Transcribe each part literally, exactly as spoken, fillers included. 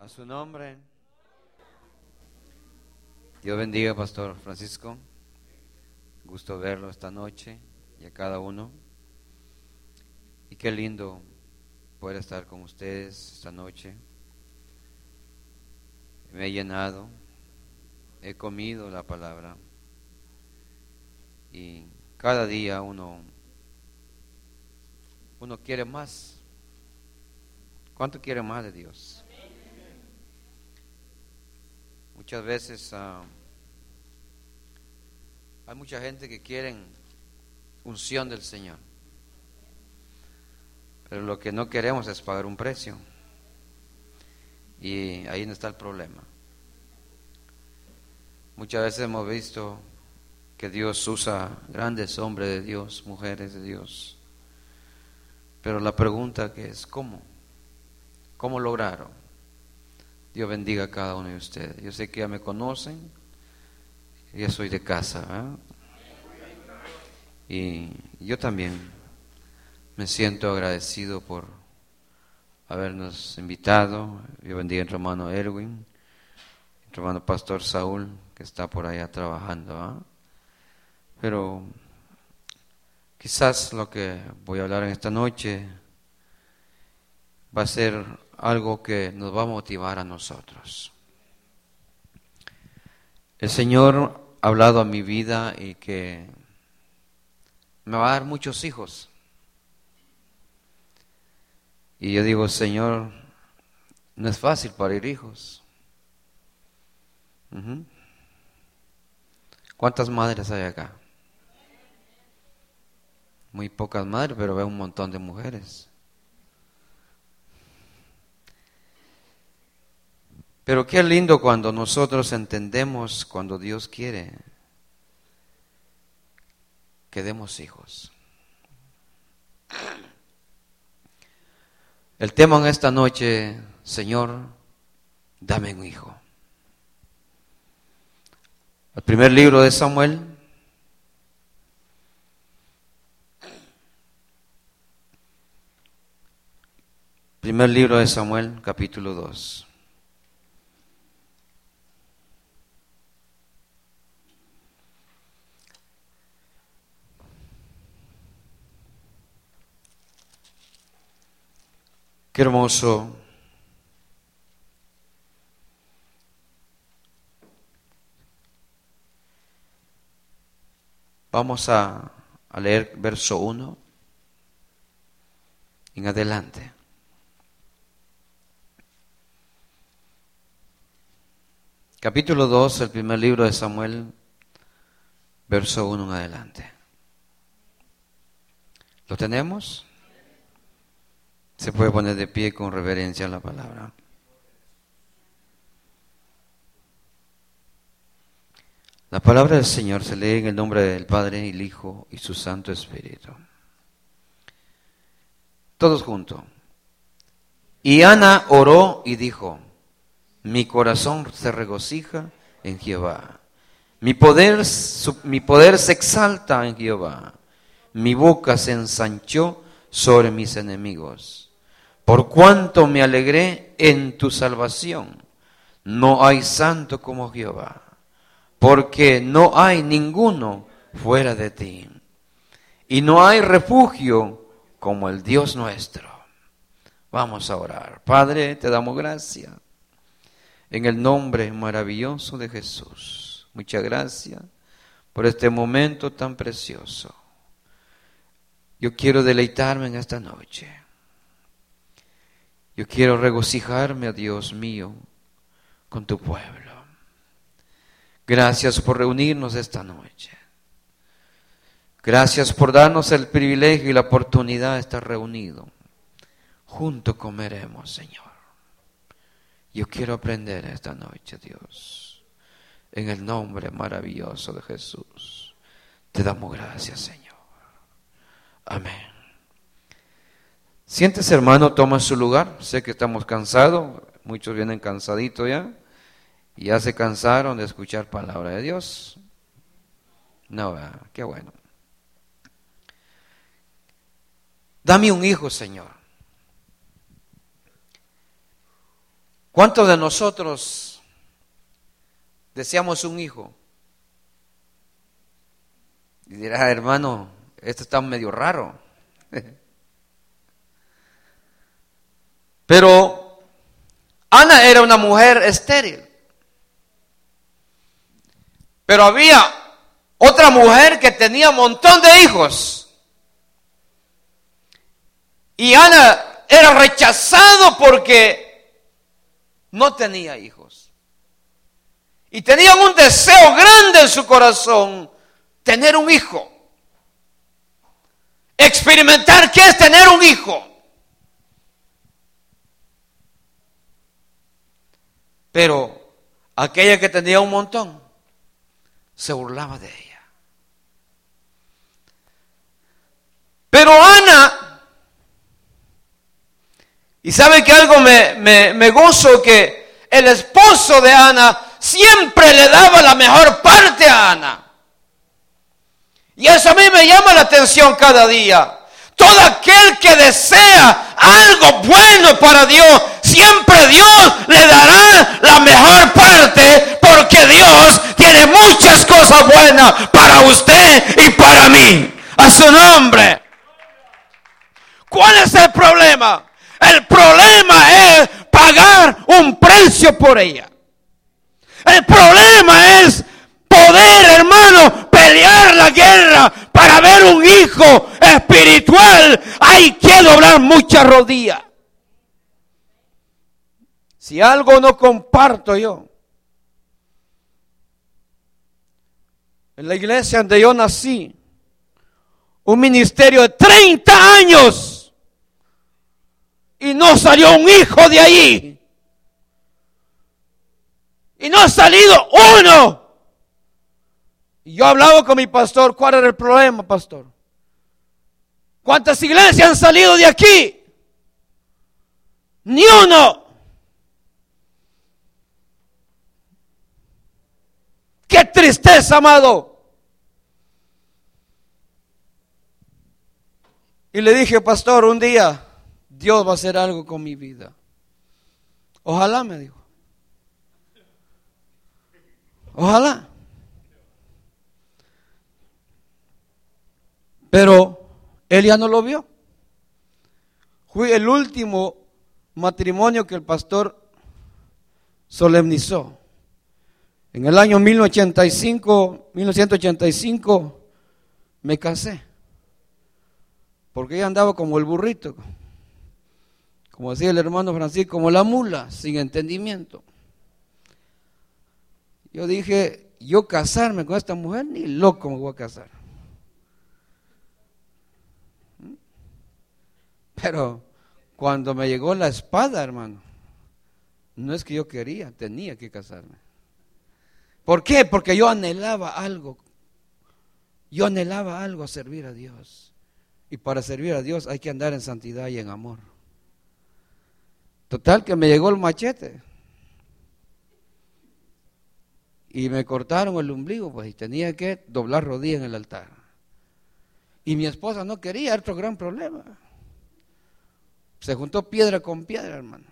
A su nombre. Dios bendiga, Pastor Francisco. Gusto verlo esta noche y a cada uno. Y qué lindo poder estar con ustedes esta noche. Me he llenado, he comido la palabra. Y cada día uno, uno quiere más. ¿Cuánto quiere más de Dios? Muchas veces uh, hay mucha gente que quieren unción del Señor, pero lo que no queremos es pagar un precio, y ahí no está el problema. Muchas veces hemos visto que Dios usa grandes hombres de Dios, mujeres de Dios, pero la pregunta que es ¿cómo? ¿Cómo lograron? Dios bendiga a cada uno de ustedes. Yo sé que ya me conocen, ya soy de casa, ¿eh? Y yo también me siento agradecido por habernos invitado. Dios bendiga a nuestro hermano Erwin, nuestro hermano Pastor Saúl, que está por allá trabajando, ¿eh? Pero quizás lo que voy a hablar en esta noche va a ser algo que nos va a motivar a nosotros. El Señor ha hablado a mi vida y que me va a dar muchos hijos. Y yo digo, Señor, no es fácil parir hijos. Uh-huh. ¿Cuántas madres hay acá? Muy pocas madres, pero veo un montón de mujeres. Pero qué lindo cuando nosotros entendemos cuando Dios quiere que demos hijos. El tema en esta noche, Señor, dame un hijo. El primer libro de Samuel, primer libro de Samuel, capítulo dos. Qué hermoso vamos a, a leer verso uno en adelante. Capítulo dos, el primer libro de Samuel, verso uno en adelante. ¿Lo tenemos? Se puede poner de pie con reverencia a la palabra. La palabra del Señor se lee en el nombre del Padre, el Hijo y su Santo Espíritu. Todos juntos. Y Ana oró y dijo: mi corazón se regocija en Jehová. Mi poder, su, mi poder se exalta en Jehová. Mi boca se ensanchó sobre mis enemigos. Por cuanto me alegré en tu salvación, no hay santo como Jehová, porque no hay ninguno fuera de ti, y no hay refugio como el Dios nuestro. Vamos a orar. Padre, te damos gracias en el nombre maravilloso de Jesús. Muchas gracias por este momento tan precioso. Yo quiero deleitarme en esta noche. Yo quiero regocijarme, oh Dios mío, con tu pueblo. Gracias por reunirnos esta noche. Gracias por darnos el privilegio y la oportunidad de estar reunidos. Juntos comeremos, Señor. Yo quiero aprender esta noche, Dios. En el nombre maravilloso de Jesús. Te damos gracias, Señor. Amén. Siéntese, hermano, toma su lugar. Sé que estamos cansados, muchos vienen cansaditos ya, y ya se cansaron de escuchar palabra de Dios. No, ¿verdad? Qué bueno. Dame un hijo, Señor. ¿Cuántos de nosotros deseamos un hijo? Y dirás, hermano, esto está medio raro. Pero Ana era una mujer estéril. Pero había otra mujer que tenía un montón de hijos. Y Ana era rechazado porque no tenía hijos. Y tenían un deseo grande en su corazón, tener un hijo. Experimentar qué es tener un hijo. Pero aquella que tenía un montón se burlaba de ella. Pero Ana, y sabe que algo me, me, me gozo, que el esposo de Ana siempre le daba la mejor parte a Ana. Y eso a mí me llama la atención cada día. Todo aquel que desea algo bueno para Dios, siempre Dios le dará la mejor parte, porque Dios tiene muchas cosas buenas para usted y para mí. A su nombre. ¿Cuál es el problema? El problema es pagar un precio por ella. El problema es poder, hermano, pelear la guerra para ver un hijo espiritual. Hay que doblar muchas rodillas. Si algo no comparto yo, en la iglesia donde yo nací, un ministerio de treinta años, y no salió un hijo de allí. Y no ha salido uno. Y yo hablaba con mi pastor, ¿cuál era el problema, pastor? ¿Cuántas iglesias han salido de aquí? Ni uno. ¡Qué tristeza, amado! Y le dije, pastor, un día Dios va a hacer algo con mi vida. Ojalá, me dijo. Ojalá. Pero él ya no lo vio. Fue el último matrimonio que el pastor solemnizó. En el año mil novecientos ochenta y cinco me casé. Porque ella andaba como el burrito, como decía el hermano Francisco, como la mula, sin entendimiento. Yo dije, yo casarme con esta mujer, ni loco me voy a casar. Pero cuando me llegó la espada, hermano, no es que yo quería, tenía que casarme. ¿Por qué? Porque yo anhelaba algo. Yo anhelaba algo, a servir a Dios. Y para servir a Dios hay que andar en santidad y en amor. Total que me llegó el machete. Y me cortaron el ombligo, pues, y tenía que doblar rodillas en el altar. Y mi esposa no quería, otro gran problema. Se juntó piedra con piedra, hermano.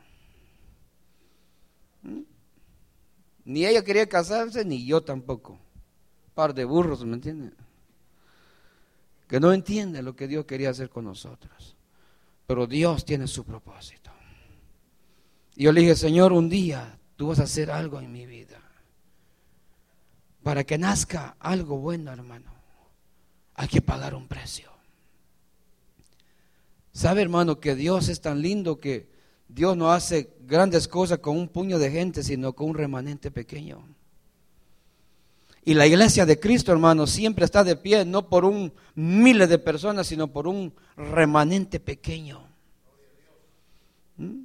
¿Mm? Ni ella quería casarse, ni yo tampoco. Par de burros, ¿me entienden? Que no entienden lo que Dios quería hacer con nosotros. Pero Dios tiene su propósito. Y yo le dije, Señor, un día tú vas a hacer algo en mi vida. Para que nazca algo bueno, hermano, hay que pagar un precio. ¿Sabe, hermano, que Dios es tan lindo que Dios no hace grandes cosas con un puño de gente, sino con un remanente pequeño? Y la iglesia de Cristo, hermano, siempre está de pie, no por un miles de personas, sino por un remanente pequeño. ¿Mm?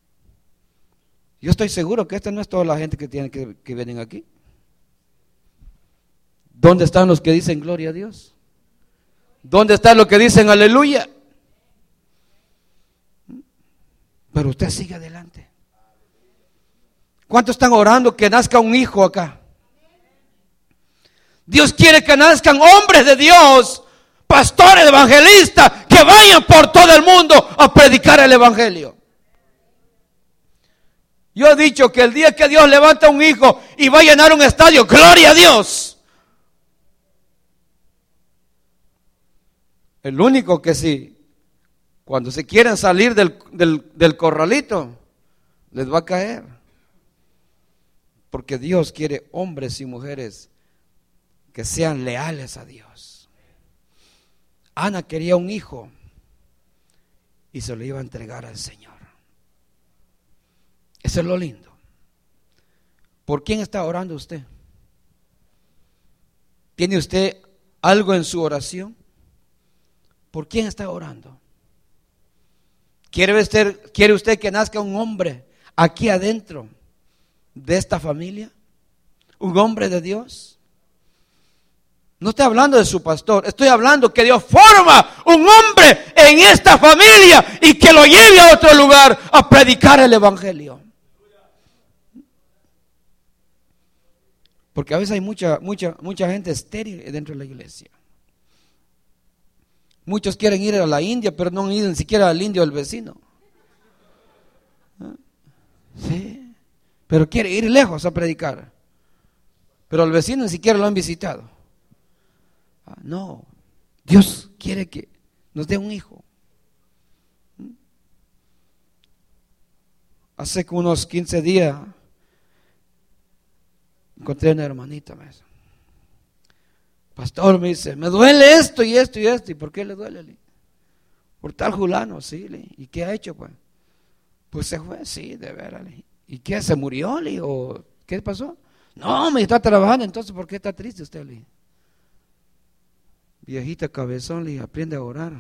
Yo estoy seguro que esta no es toda la gente que tiene que, que vienen aquí. ¿Dónde están los que dicen gloria a Dios? ¿Dónde están los que dicen aleluya? Pero usted sigue adelante. ¿Cuántos están orando que nazca un hijo acá? Dios quiere que nazcan hombres de Dios, pastores, evangelistas, que vayan por todo el mundo a predicar el evangelio. Yo he dicho que el día que Dios levanta un hijo y va a llenar un estadio, gloria a Dios. El único que sí, cuando se quieren salir del, del, del corralito, les va a caer. Porque Dios quiere hombres y mujeres que sean leales a Dios. Ana quería un hijo y se lo iba a entregar al Señor. Eso es lo lindo. ¿Por quién está orando usted? ¿Tiene usted algo en su oración? ¿Por quién está orando? ¿Quiere usted, quiere usted que nazca un hombre aquí adentro de esta familia? ¿Un hombre de Dios? No estoy hablando de su pastor, estoy hablando que Dios forma un hombre en esta familia y que lo lleve a otro lugar a predicar el evangelio. Porque a veces hay mucha, mucha, mucha gente estéril dentro de la iglesia. Muchos quieren ir a la India, pero no han ido ni siquiera al indio del vecino. Sí, pero quiere ir lejos a predicar. Pero al vecino ni siquiera lo han visitado. No, Dios quiere que nos dé un hijo. Hace unos quince días encontré una hermanita, me dice, pastor, me dice, me duele esto y esto y esto. ¿Y por qué le duele? Por tal fulano, sí. ¿Y qué ha hecho? Pues pues se fue, sí, de veras. ¿Y qué? ¿Se murió? ¿O qué pasó? No, me está trabajando, entonces ¿por qué está triste usted? Le? Viejita cabezón, le aprende a orar.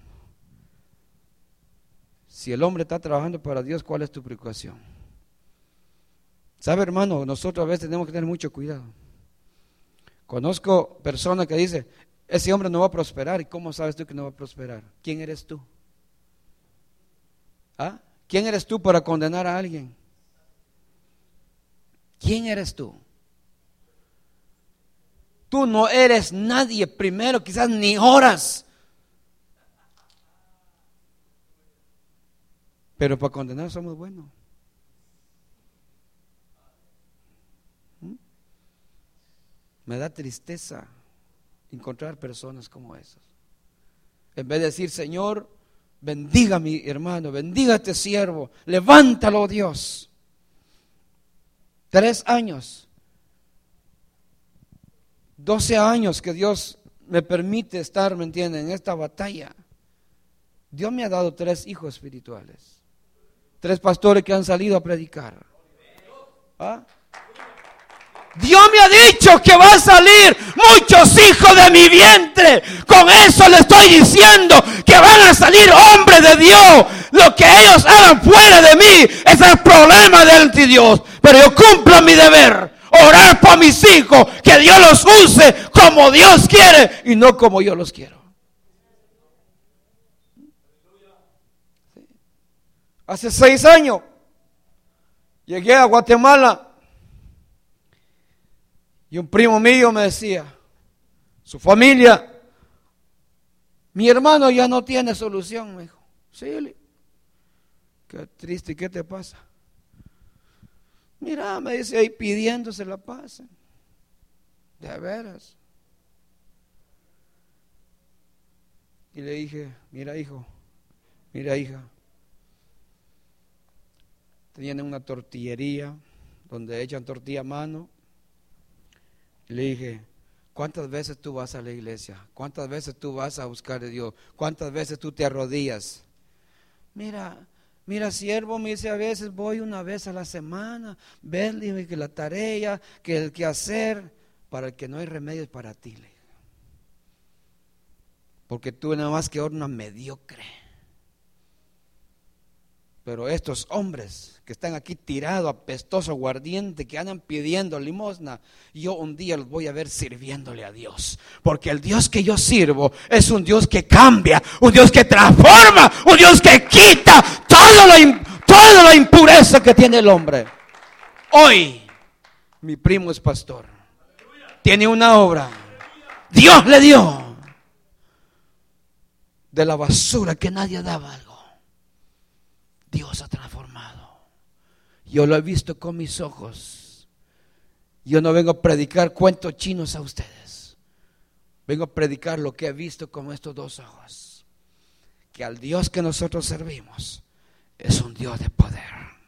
Si el hombre está trabajando para Dios, ¿cuál es tu preocupación? ¿Sabe, hermano? Nosotros a veces tenemos que tener mucho cuidado. Conozco personas que dicen, ese hombre no va a prosperar. ¿Y cómo sabes tú que no va a prosperar? ¿Quién eres tú? ¿Ah? ¿Quién eres tú para condenar a alguien? ¿Quién eres tú? Tú no eres nadie primero, quizás ni oras. Pero para condenar somos buenos. ¿Mm? Me da tristeza encontrar personas como esas. En vez de decir, Señor, bendiga a mi hermano, bendiga a este siervo, levántalo, Dios. Tres años. Doce años que Dios me permite estar, ¿me entienden?, en esta batalla. Dios me ha dado tres hijos espirituales. Tres pastores que han salido a predicar. ¿Ah? Dios me ha dicho que va a salir muchos hijos de mi vientre. Con eso le estoy diciendo que van a salir hombres de Dios. Lo que ellos hagan fuera de mí es el problema delante de Dios. Pero yo cumplo mi deber. Orar por mis hijos, que Dios los use como Dios quiere y no como yo los quiero. Hace seis años llegué a Guatemala y un primo mío me decía, su familia, mi hermano ya no tiene solución, me dijo. Sí, qué triste, ¿qué te pasa? Mira, me dice ahí pidiéndose la paz. De veras. Y le dije, mira hijo, mira hija. Tenían una tortillería donde echan tortilla a mano. Y le dije, ¿cuántas veces tú vas a la iglesia? ¿Cuántas veces tú vas a buscar a Dios? ¿Cuántas veces tú te arrodillas? Mira, Mira, siervo, me dice, a veces voy una vez a la semana, verle que la tarea, que el que hacer, para el que no hay remedio es para ti. Porque tú nada más que una mediocre. Pero estos hombres que están aquí tirados, apestoso, aguardiente, que andan pidiendo limosna, yo un día los voy a ver sirviéndole a Dios. Porque el Dios que yo sirvo es un Dios que cambia, un Dios que transforma, un Dios que quita toda la, toda la impureza que tiene el hombre. Hoy, mi primo es pastor. Tiene una obra. Dios le dio de la basura que nadie daba algo. Dios ha transformado. Yo lo he visto con mis ojos. Yo no vengo a predicar cuentos chinos a ustedes. Vengo a predicar lo que he visto con estos dos ojos. Que al Dios que nosotros servimos es un Dios de poder.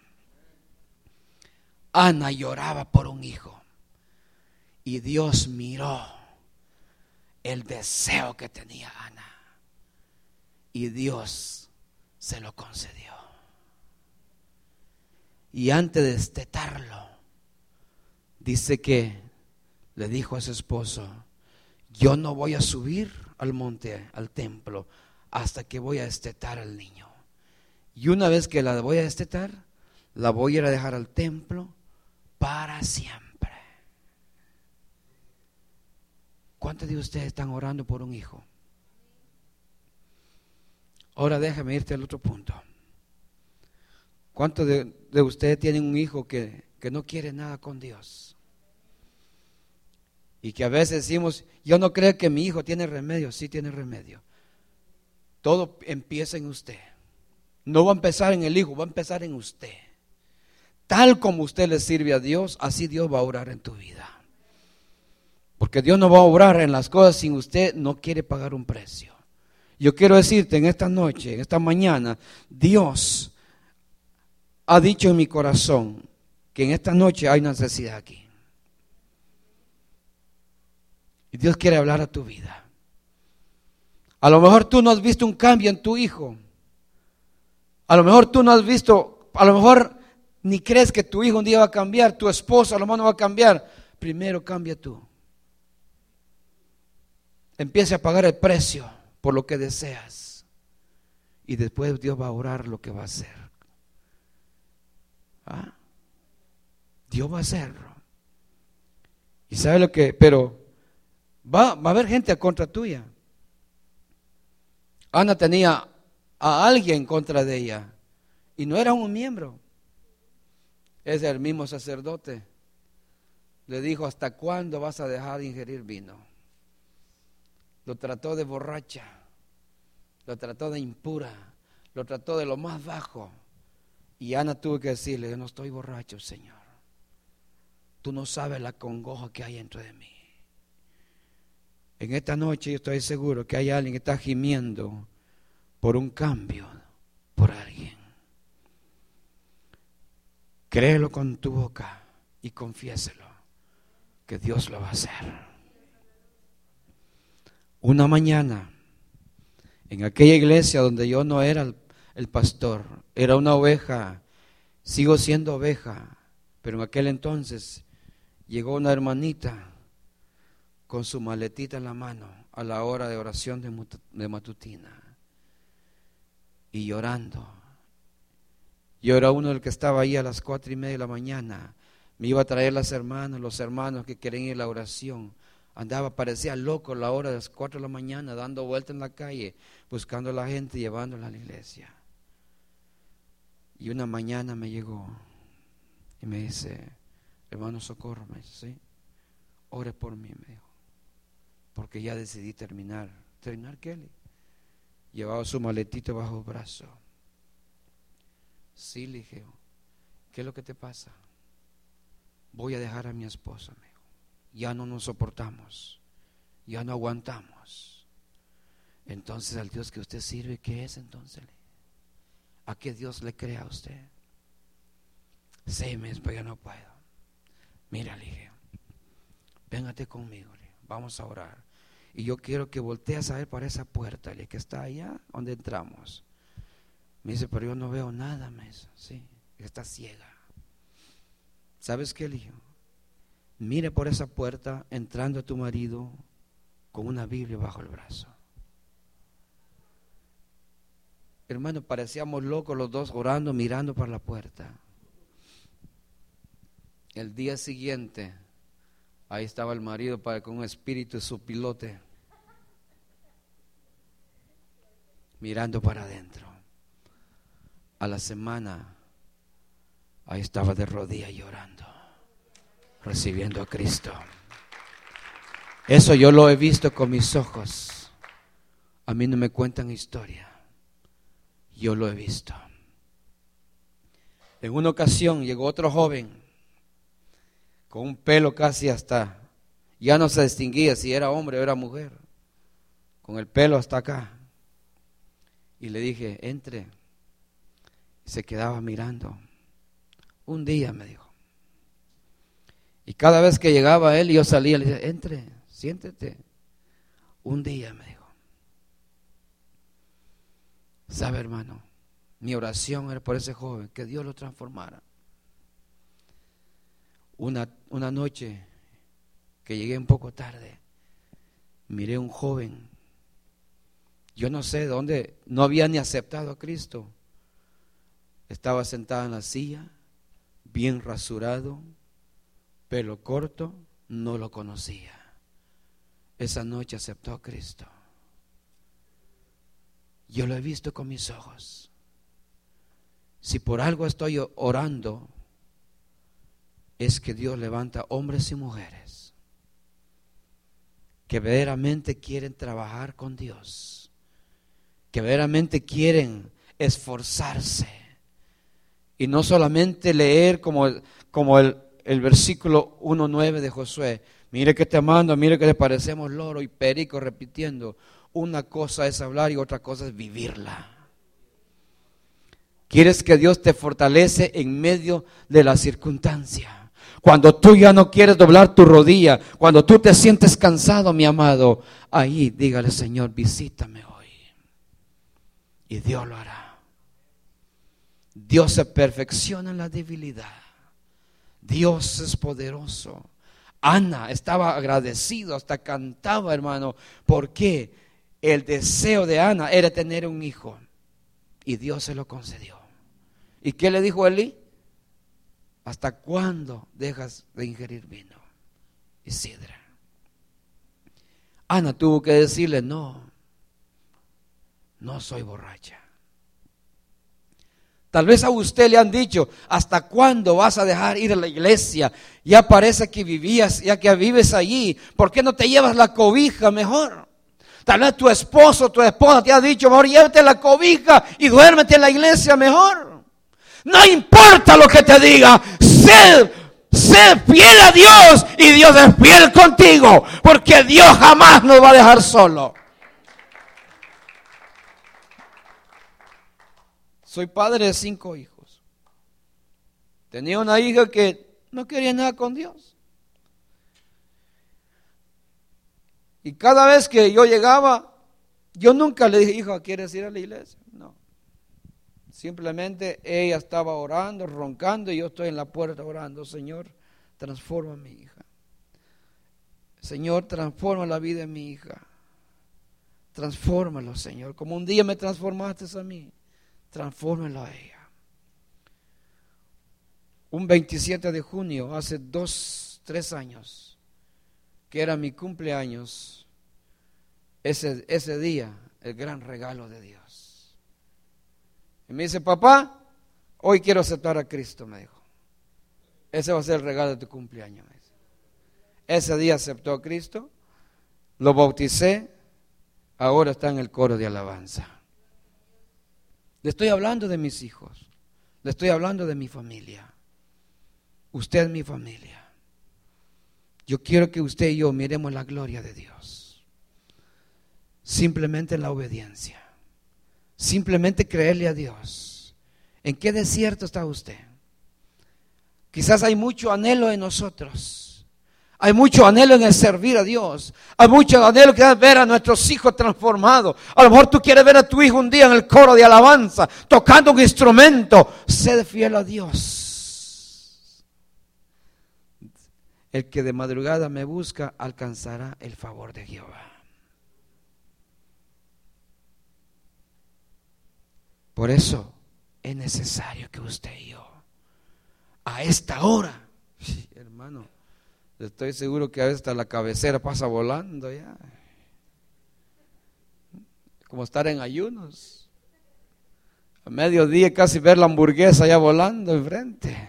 Ana lloraba por un hijo y Dios miró el deseo que tenía Ana y Dios se lo concedió. Y antes de destetarlo, dice que le dijo a su esposo: yo no voy a subir al monte, al templo, hasta que voy a destetar al niño. Y una vez que la voy a destetar, la voy a ir a dejar al templo para siempre. ¿Cuántos de ustedes están orando por un hijo? Ahora déjame irte al otro punto. ¿Cuántos de, de ustedes tienen un hijo que, que no quiere nada con Dios? Y que a veces decimos: yo no creo que mi hijo tiene remedio. Sí tiene remedio. Todo empieza en usted. No va a empezar en el hijo, va a empezar en usted. Tal como usted le sirve a Dios, así Dios va a obrar en tu vida. Porque Dios no va a obrar en las cosas sin usted no quiere pagar un precio. Yo quiero decirte en esta noche, en esta mañana, Dios ha dicho en mi corazón que en esta noche hay necesidad aquí. Y Dios quiere hablar a tu vida. A lo mejor tú no has visto un cambio en tu hijo. A lo mejor tú no has visto, a lo mejor ni crees que tu hijo un día va a cambiar, tu esposa a lo mejor no va a cambiar. Primero cambia tú. Empieza a pagar el precio por lo que deseas. Y después Dios va a orar lo que va a hacer. ¿Ah? Dios va a hacerlo. Y sabe lo que, pero va, va a haber gente contra tuya. Ana tenía a alguien contra de ella y no era un miembro. Es el mismo sacerdote. Le dijo: ¿hasta cuándo vas a dejar de ingerir vino? Lo trató de borracha, lo trató de impura, lo trató de lo más bajo. Y Ana tuvo que decirle: yo no estoy borracho, Señor. Tú no sabes la congoja que hay dentro de mí. En esta noche yo estoy seguro que hay alguien que está gimiendo por un cambio, por alguien. Créelo con tu boca y confiéselo que Dios lo va a hacer. Una mañana, en aquella iglesia donde yo no era el, el pastor, era una oveja, sigo siendo oveja, pero en aquel entonces llegó una hermanita con su maletita en la mano a la hora de oración de, de matutina y llorando. Yo era uno del que estaba ahí a las cuatro y media de la mañana. Me iba a traer las hermanas, los hermanos que querían ir a la oración. Andaba, parecía loco a la hora de las cuatro de la mañana, dando vueltas en la calle, buscando a la gente, llevándola a la iglesia. Y una mañana me llegó y me dice: hermano Socorro, me dice, ¿sí? Ore por mí, me dijo, porque ya decidí terminar. ¿Terminar qué? Llevaba su maletito bajo el brazo. Sí, le dije: ¿qué es lo que te pasa? Voy a dejar a mi esposa, me dijo. Ya no nos soportamos, ya no aguantamos. Entonces, al Dios que usted sirve, ¿qué es entonces? ¿A qué Dios le crea a usted? Seis meses, pero ya no puedo. Mira, le dije, véngate conmigo, le dije, vamos a orar. Y yo quiero que voltees a ver para esa puerta, le dije, que está allá donde entramos. Me dice: pero yo no veo nada, me dice. Sí, está ciega. ¿Sabes qué, le dije? Mire por esa puerta entrando a tu marido con una Biblia bajo el brazo. Hermano, parecíamos locos los dos orando, mirando por la puerta. El día siguiente, ahí estaba el marido para, con un espíritu de su pilote, mirando para adentro. A la semana, ahí estaba de rodillas llorando, recibiendo a Cristo. Eso yo lo he visto con mis ojos. A mí no me cuentan historia. Yo lo he visto. En una ocasión llegó otro joven con un pelo casi hasta, ya no se distinguía si era hombre o era mujer, con el pelo hasta acá. Y le dije, entre. Y se quedaba mirando. Un día me dijo. Y cada vez que llegaba él y yo salía, le decía, entre, siéntete. Un día me dijo. ¿Sabe, hermano? Mi oración era por ese joven, que Dios lo transformara. Una, una noche que llegué un poco tarde, miré un joven, yo no sé dónde, no había ni aceptado a Cristo. Estaba sentado en la silla, bien rasurado, pelo corto, no lo conocía. Esa noche aceptó a Cristo. Yo lo he visto con mis ojos. Si por algo estoy orando, es que Dios levanta hombres y mujeres que verdaderamente quieren trabajar con Dios, que verdaderamente quieren esforzarse y no solamente leer como, como el, el versículo uno nueve de Josué, mire que te mando, mire que le parecemos loro y perico repitiendo. Una cosa es hablar y otra cosa es vivirla. Quieres que Dios te fortalece en medio de la circunstancia. Cuando tú ya no quieres doblar tu rodilla, cuando tú te sientes cansado, mi amado, ahí dígale, Señor, visítame hoy. Y Dios lo hará. Dios se perfecciona en la debilidad. Dios es poderoso. Ana estaba agradecido, hasta cantaba, hermano. ¿Por qué? El deseo de Ana era tener un hijo. Y Dios se lo concedió. ¿Y qué le dijo Elí? ¿Hasta cuándo dejas de ingerir vino y sidra? Ana tuvo que decirle, no, no soy borracha. Tal vez a usted le han dicho, ¿hasta cuándo vas a dejar ir a la iglesia? Ya parece que vivías, ya que vives allí, ¿por qué no te llevas la cobija mejor? Tal vez tu esposo, tu esposa te ha dicho, mejor llévate la cobija y duérmete en la iglesia mejor. No importa lo que te diga, sé, sé fiel a Dios y Dios es fiel contigo, porque Dios jamás nos va a dejar solo. Soy padre de cinco hijos. Tenía una hija que no quería nada con Dios. Y cada vez que yo llegaba, yo nunca le dije, hija, ¿quieres ir a la iglesia? No. Simplemente ella estaba orando, roncando, y yo estoy en la puerta orando, Señor, transforma a mi hija. Señor, transforma la vida de mi hija. Transfórmalo, Señor. Como un día me transformaste a mí, transfórmalo a ella. Un veintisiete de junio, hace dos, tres años, que era mi cumpleaños, ese, ese día, el gran regalo de Dios. Y me dice, papá, hoy quiero aceptar a Cristo, me dijo. Ese va a ser el regalo de tu cumpleaños. Me dice. Ese día aceptó a Cristo, lo bauticé, ahora está en el coro de alabanza. Le estoy hablando de mis hijos, le estoy hablando de mi familia. Usted es mi familia. Yo quiero que usted y yo miremos la gloria de Dios. Simplemente en la obediencia. Simplemente creerle a Dios. ¿En qué desierto está usted? Quizás hay mucho anhelo en nosotros. Hay mucho anhelo en el servir a Dios. Hay mucho anhelo que ver a nuestros hijos transformados. A lo mejor tú quieres ver a tu hijo un día en el coro de alabanza, tocando un instrumento. Sé fiel a Dios. El que de madrugada me busca alcanzará el favor de Jehová. Por eso es necesario que usted y yo, a esta hora, sí, hermano, estoy seguro que a veces hasta la cabecera pasa volando ya. Como estar en ayunos. A mediodía casi ver la hamburguesa ya volando enfrente.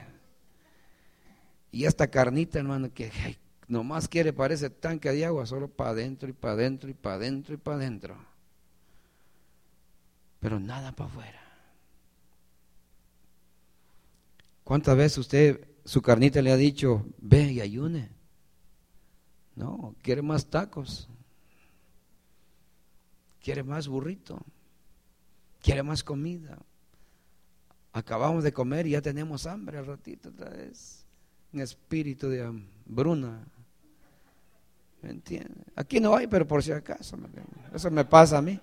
Y esta carnita, hermano, que ay, nomás quiere, parece tanque de agua, solo para adentro y para adentro y para adentro y para adentro. Pero nada para afuera. ¿Cuántas veces usted, su carnita le ha dicho, ve y ayune? No, quiere más tacos, quiere más burrito, quiere más comida. Acabamos de comer y ya tenemos hambre al ratito otra vez. Un espíritu de hambruna. ¿Me entiende? Aquí no hay, pero por si acaso. Eso me pasa a mí.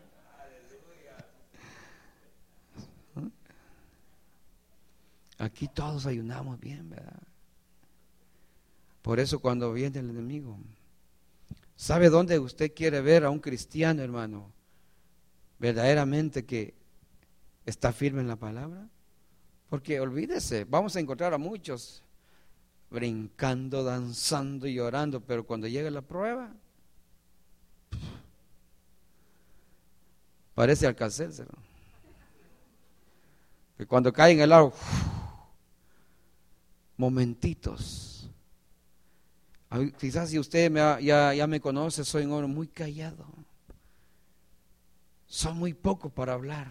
Aquí todos ayunamos bien, ¿verdad? Por eso cuando viene el enemigo, ¿sabe dónde usted quiere ver a un cristiano, hermano? Verdaderamente que está firme en la palabra. Porque olvídese, vamos a encontrar a muchos brincando, danzando y llorando, pero cuando llega la prueba, parece Alcacér, que cuando cae en el agua, momentitos. Quizás si usted me ha, ya, ya me conoce, soy un hombre muy callado. Soy muy poco para hablar.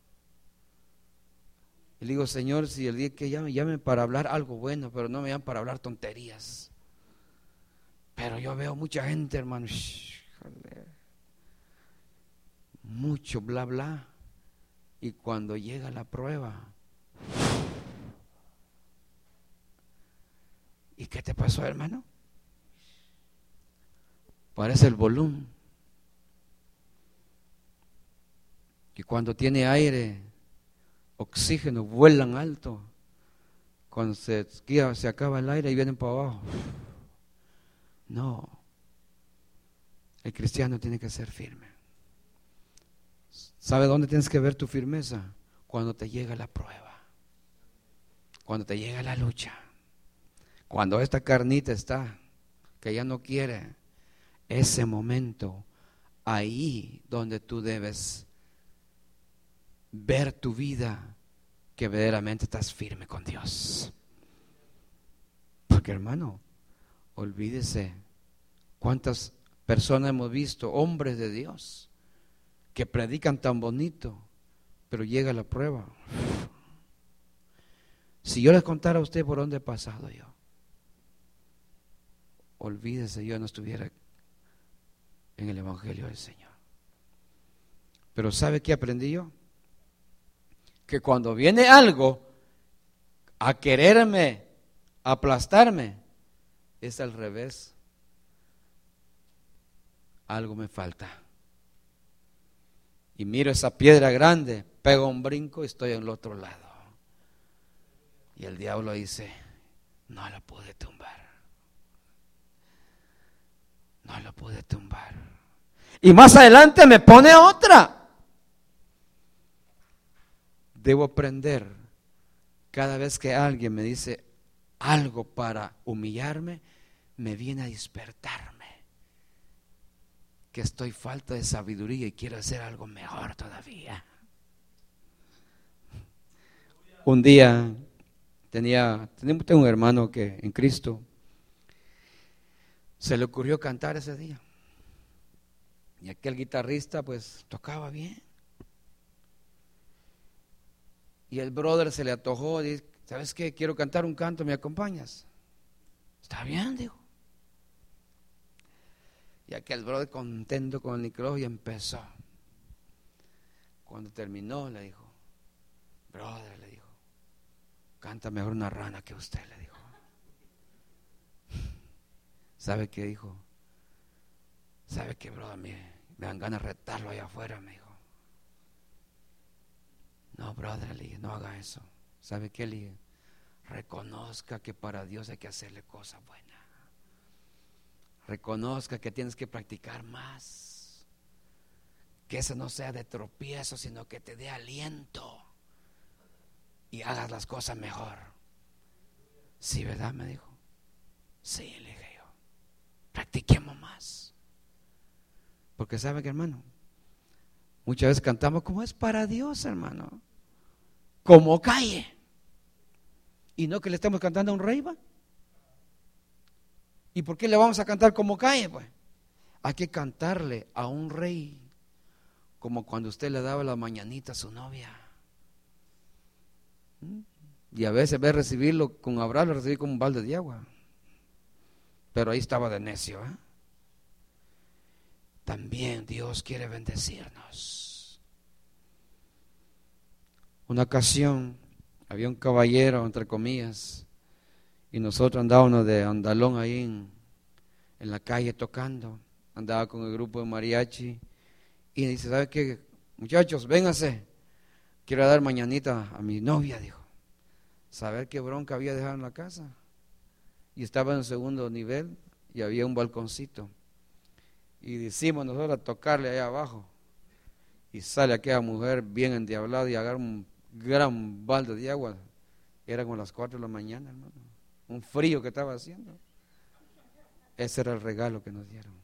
Y le digo, Señor, si el día que llame, llame para hablar algo bueno, pero no me llamen para hablar tonterías. Pero yo veo mucha gente, hermano, mucho bla bla, y cuando llega la prueba, ¿y qué te pasó, hermano? Parece el volumen. Y cuando tiene aire, oxígeno, vuelan alto. Cuando se, se acaba el aire y vienen para abajo. No. El cristiano tiene que ser firme. ¿Sabe dónde tienes que ver tu firmeza? Cuando te llega la prueba. Cuando te llega la lucha. Cuando esta carnita está, que ya no quiere. Ese momento, ahí donde tú debes ver tu vida, que verdaderamente estás firme con Dios. Porque, hermano, olvídese cuántas personas hemos visto, hombres de Dios, que predican tan bonito, pero llega la prueba. Si yo les contara a usted por dónde he pasado yo, olvídese, yo no estuviera en el Evangelio del Señor. Pero ¿sabe qué aprendí yo? Que cuando viene algo a quererme aplastarme, es al revés. Algo me falta. Y miro esa piedra grande, pego un brinco y estoy en el otro lado. Y el diablo dice, no la pude tumbar. No la pude tumbar. Y más adelante me pone otra. Debo aprender, cada vez que alguien me dice algo para humillarme, me viene a despertarme que estoy falta de sabiduría y quiero hacer algo mejor todavía. Un día tenía, tenía un hermano que en Cristo se le ocurrió cantar ese día. Y aquel guitarrista pues tocaba bien. Y el brother se le antojó, dice, ¿sabes qué? Quiero cantar un canto, ¿me acompañas? Está bien, dijo. Y aquel brother contento con el micrófono y empezó. Cuando terminó le dijo, brother, le dijo, canta mejor una rana que usted, le dijo. ¿Sabe qué dijo? ¿Sabe qué, brother? Me, me dan ganas de retarlo allá afuera, me dijo. No, brother, le dije, no haga eso. ¿Sabe qué? Le dije, reconozca que para Dios hay que hacerle cosas buenas. Reconozca que tienes que practicar más. Que eso no sea de tropiezo, sino que te dé aliento y hagas las cosas mejor. Sí, ¿verdad? Me dijo. Sí, le dije yo. Practiquemos más. Porque ¿sabe qué, hermano? Muchas veces cantamos como es para Dios, hermano. Como calle. Y no que le estamos cantando a un rey, ¿va? ¿Y por qué le vamos a cantar como calle, pues? Hay que cantarle a un rey como cuando usted le daba la mañanita a su novia. Y a veces ve recibirlo con abrazo, lo recibí con un balde de agua. Pero ahí estaba de necio, ¿eh? También Dios quiere bendecirnos. Una ocasión había un caballero, entre comillas, y nosotros andábamos de andalón ahí en, en la calle tocando. Andaba con el grupo de mariachi y dice, ¿sabe qué? Muchachos, vénganse, quiero dar mañanita a mi novia, dijo. Saber qué bronca había dejado en la casa. Y estaba en el segundo nivel y había un balconcito. Y decimos nosotros a tocarle allá abajo. Y sale aquella mujer bien endiablada y agarra un gran balde de agua. Era como las cuatro de la mañana, hermano. Un frío que estaba haciendo. Ese era el regalo que nos dieron.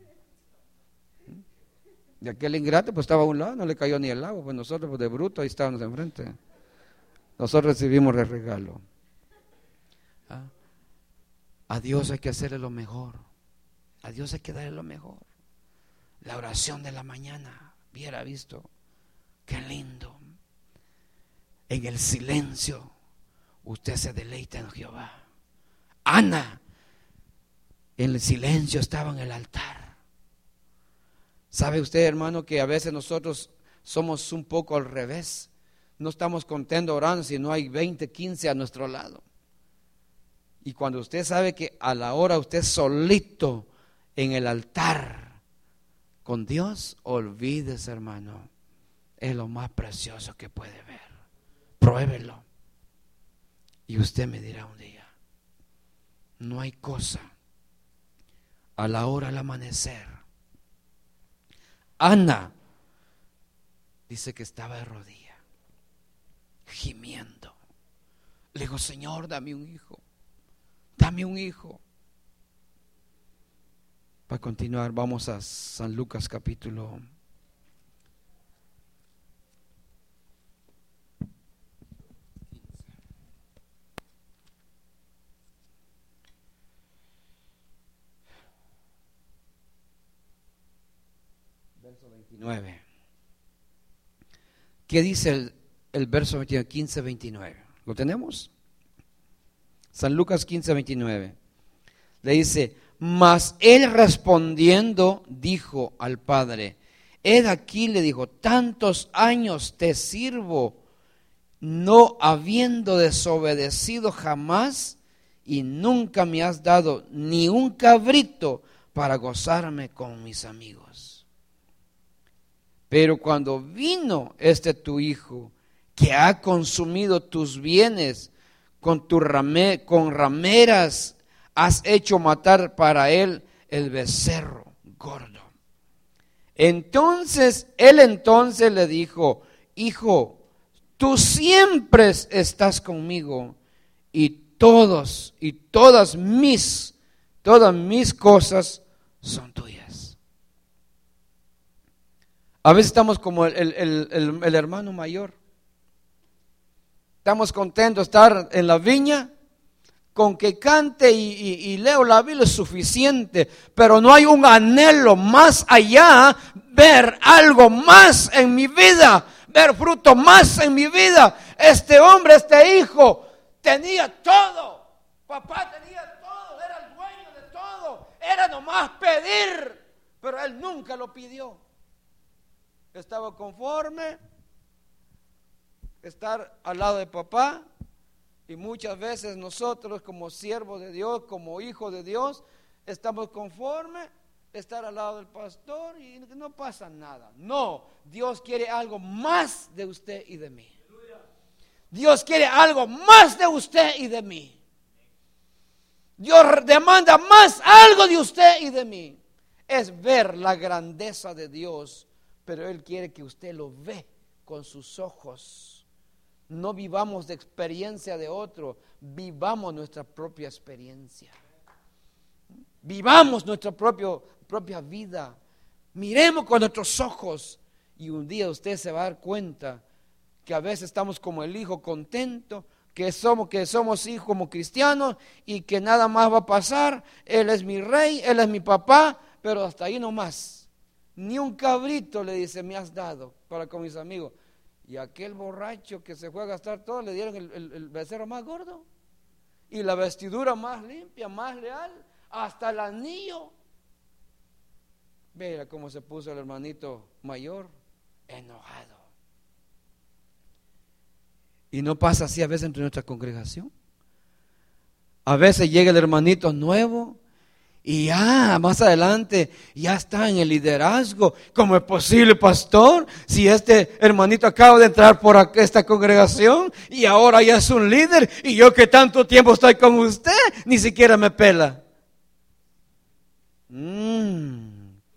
Y aquel ingrato pues estaba a un lado, no le cayó ni el agua. Pues nosotros pues, de bruto ahí estábamos enfrente. Nosotros recibimos el regalo. ¿Ah? A Dios hay que hacerle lo mejor. A Dios hay que darle lo mejor. La oración de la mañana, hubiera visto, qué lindo. En el silencio, usted se deleita en Jehová. Ana, en el silencio estaba en el altar. ¿Sabe usted, hermano, que a veces nosotros somos un poco al revés? No estamos contentos orando si no hay veinte, quince a nuestro lado. Y cuando usted sabe que a la hora usted solito en el altar con Dios, olvídese, hermano, es lo más precioso que puede ver. Pruébelo. Y usted me dirá un día, no hay cosa a la hora del amanecer. Ana dice que estaba de rodillas, gimiendo. Le dijo, Señor, dame un hijo, dame un hijo. Para continuar, vamos a San Lucas capítulo verso veintinueve. ¿Qué dice el, el verso veintinueve, quince, veintinueve? ¿Lo tenemos? San Lucas quince, veintinueve. Le dice, mas él respondiendo dijo al padre, he aquí, le dijo, tantos años te sirvo, no habiendo desobedecido jamás, y nunca me has dado ni un cabrito para gozarme con mis amigos. Pero cuando vino este tu hijo, que ha consumido tus bienes, con, tu rame, con rameras has hecho matar para él el becerro gordo. Entonces, él entonces le dijo, hijo, tú siempre estás conmigo y todos y todas mis, todas mis cosas son tuyas. A veces estamos como el, el, el, el hermano mayor. Estamos contentos de estar en la viña. Con que cante y, y, y leo la Biblia es suficiente, pero no hay un anhelo más allá, ver algo más en mi vida, ver fruto más en mi vida. Este hombre, este hijo, tenía todo, papá tenía todo, era el dueño de todo, era nomás pedir, pero él nunca lo pidió. Estaba conforme estar al lado de papá. Y muchas veces nosotros como siervos de Dios, como hijos de Dios, estamos conformes, estar al lado del pastor y no pasa nada. No, Dios quiere algo más de usted y de mí. Dios quiere algo más de usted y de mí. Dios demanda más algo de usted y de mí. Es ver la grandeza de Dios, pero Él quiere que usted lo ve con sus ojos. No vivamos de experiencia de otro, vivamos nuestra propia experiencia. Vivamos nuestra propio, propia vida. Miremos con nuestros ojos y un día usted se va a dar cuenta que a veces estamos como el hijo contento, que somos, que somos hijos como cristianos y que nada más va a pasar. Él es mi rey, Él es mi papá, pero hasta ahí nomás. Ni un cabrito, le dice, me has dado para con mis amigos. Y aquel borracho que se fue a gastar todo, le dieron el, el, el becerro más gordo. Y la vestidura más limpia, más leal, hasta el anillo. Vea cómo se puso el hermanito mayor, enojado. Y no pasa así a veces entre nuestra congregación. A veces llega el hermanito nuevo y ya más adelante ya está en el liderazgo. ¿Cómo es posible, pastor? Si este hermanito acaba de entrar por esta congregación y ahora ya es un líder, y yo que tanto tiempo estoy con usted, ni siquiera me pela. Mm.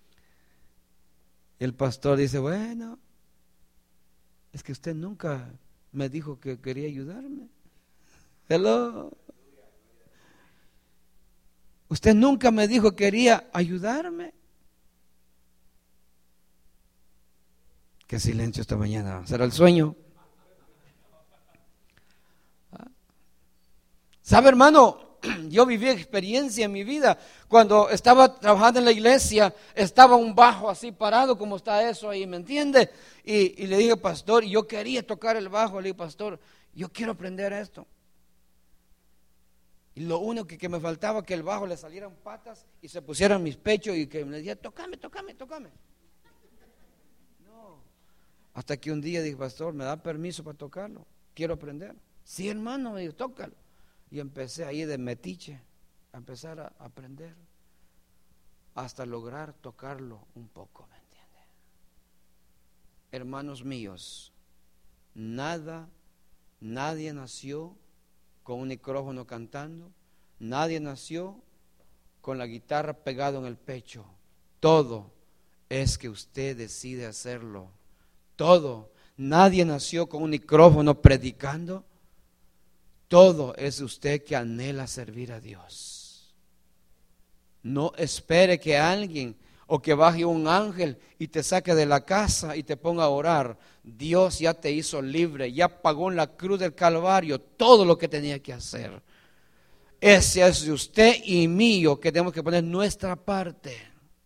El pastor dice, bueno, es que usted nunca me dijo que quería ayudarme. Hello. Usted nunca me dijo que quería ayudarme. Qué silencio esta mañana. ¿Será el sueño? ¿Sabe, hermano? Yo viví experiencia en mi vida. Cuando estaba trabajando en la iglesia, estaba un bajo así parado, como está eso ahí, ¿me entiende? Y, y le dije, pastor, yo quería tocar el bajo. Le dije, pastor, yo quiero aprender esto. Y lo único que, que me faltaba, que el bajo le salieran patas y se pusieran mis pechos y que me decía, tócame, tócame, tócame. No. Hasta que un día dije, pastor, ¿me da permiso para tocarlo? Quiero aprender. Sí, hermano, me dijo, tócalo. Y empecé ahí de metiche a empezar a aprender hasta lograr tocarlo un poco, ¿me entiende? Hermanos míos, nada, nadie nació con un micrófono cantando, nadie nació con la guitarra pegado en el pecho. Todo es que usted decide hacerlo. Todo. Nadie nació con un micrófono predicando. Todo es usted que anhela servir a Dios. No espere que alguien o que baje un ángel y te saque de la casa y te ponga a orar. Dios ya te hizo libre, ya pagó en la cruz del Calvario todo lo que tenía que hacer. Ese es de usted y mío, que tenemos que poner nuestra parte.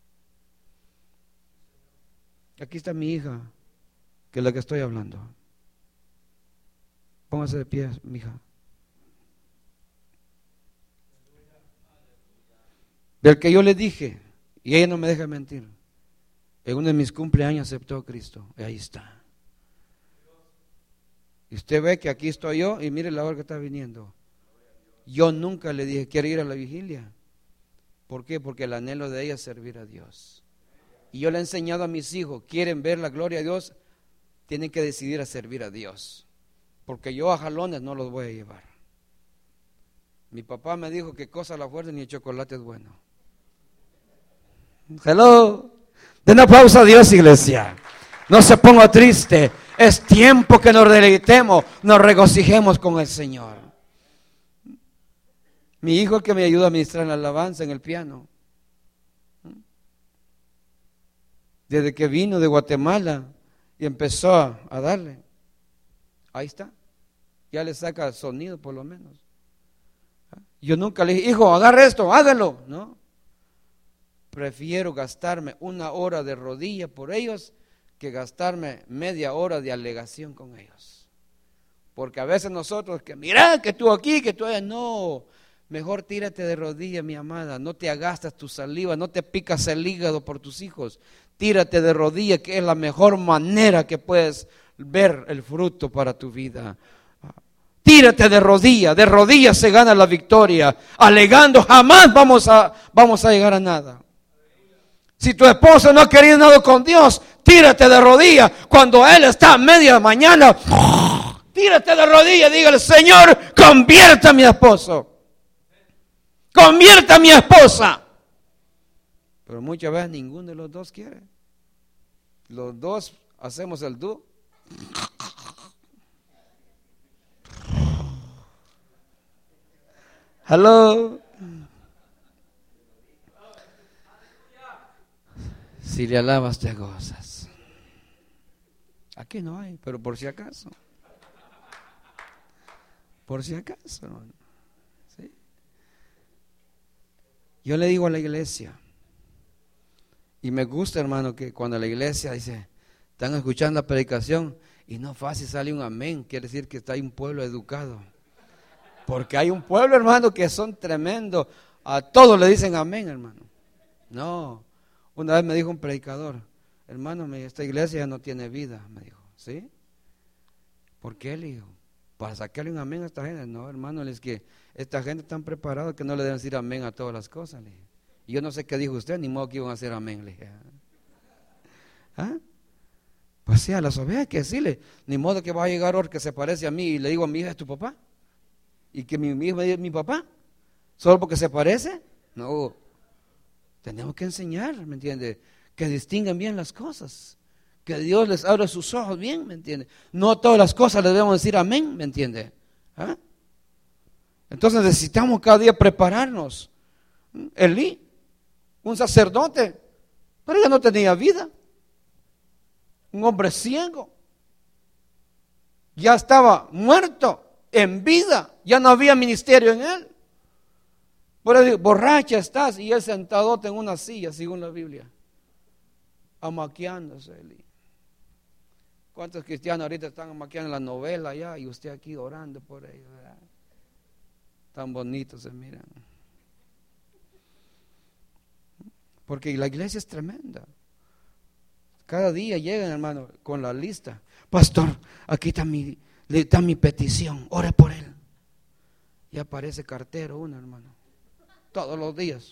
Aquí está mi hija, que es la que estoy hablando. Póngase de pie, mi hija. Del que yo le dije, y ella no me deja mentir, en uno de mis cumpleaños aceptó a Cristo, y ahí está. Y usted ve que aquí estoy yo, y mire la hora que está viniendo. Yo nunca le dije, ¿quiere ir a la vigilia? ¿Por qué? Porque el anhelo de ella es servir a Dios. Y yo le he enseñado a mis hijos, quieren ver la gloria de Dios, tienen que decidir a servir a Dios. Porque yo a jalones no los voy a llevar. Mi papá me dijo que cosa la fuerza ni el chocolate es bueno. Hello. Den aplauso a Dios, iglesia. No se ponga triste. Es tiempo que nos deleitemos, nos regocijemos con el Señor. Mi hijo, el que me ayuda a ministrar en la alabanza, en el piano, desde que vino de Guatemala y empezó a, a darle, ahí está, ya le saca sonido por lo menos. Yo nunca le dije, hijo, agarre esto, hágalo. No, prefiero gastarme una hora de rodilla por ellos que gastarme media hora de alegación con ellos. Porque a veces nosotros, que mira, que tú aquí, que tú allá, no, mejor tírate de rodilla, mi amada, no te agastas tu saliva, no te picas el hígado por tus hijos, tírate de rodilla, que es la mejor manera que puedes ver el fruto para tu vida. Tírate de rodilla, de rodillas se gana la victoria. Alegando jamás vamos a, vamos a llegar a nada. Si tu esposo no ha querido nada con Dios, tírate de rodilla. Cuando él está a media mañana, tírate de rodilla, dígale, Señor, convierta a mi esposo. Convierta a mi esposa. Pero muchas veces ninguno de los dos quiere. Los dos hacemos el dúo. Hello. Si le alabas te gozas. Aquí no hay, pero por si acaso. Por si acaso. ¿Sí? Yo le digo a la iglesia, y me gusta, hermano, que cuando la iglesia dice, están escuchando la predicación Y no fácil sale un amén, quiere decir que está ahí un pueblo educado. Porque hay un pueblo, hermano, que son tremendos. A todos le dicen amén, hermano. No, una vez me dijo un predicador, hermano, esta iglesia ya no tiene vida, me dijo. ¿Sí? ¿Por qué? Le dijo, para sacarle un amén a esta gente. No, hermano, es que esta gente está preparada que no le deben decir amén a todas las cosas. Le dije. Y yo no sé qué dijo usted, ni modo que iban a hacer amén. Le dije, ¿ah? Pues sí, a las ovejas hay que decirle, ni modo que va a llegar otro que se parece a mí y le digo a mi hija, ¿es tu papá? Y que mi, mi hija me diga, ¿mi papá? ¿Solo porque se parece? No, tenemos que enseñar, ¿me entiende? Que distingan bien las cosas, que Dios les abra sus ojos bien, ¿me entiende? No todas las cosas les debemos decir amén, ¿me entiende? ¿Ah? Entonces necesitamos cada día prepararnos. Elí, un sacerdote, pero ella no tenía vida. Un hombre ciego, ya estaba muerto en vida, ya no había ministerio en él. Por eso digo, borracha estás, y él sentadote en una silla, según la Biblia, amaqueándose. ¿Cuántos cristianos ahorita están amaqueando la novela ya y usted aquí orando por ellos? ¿Verdad? Tan bonitos se miran. Porque la iglesia es tremenda. Cada día llegan, hermano, con la lista. Pastor, aquí está mi, está mi petición, ore por él. Y aparece cartero uno, hermano, todos los días.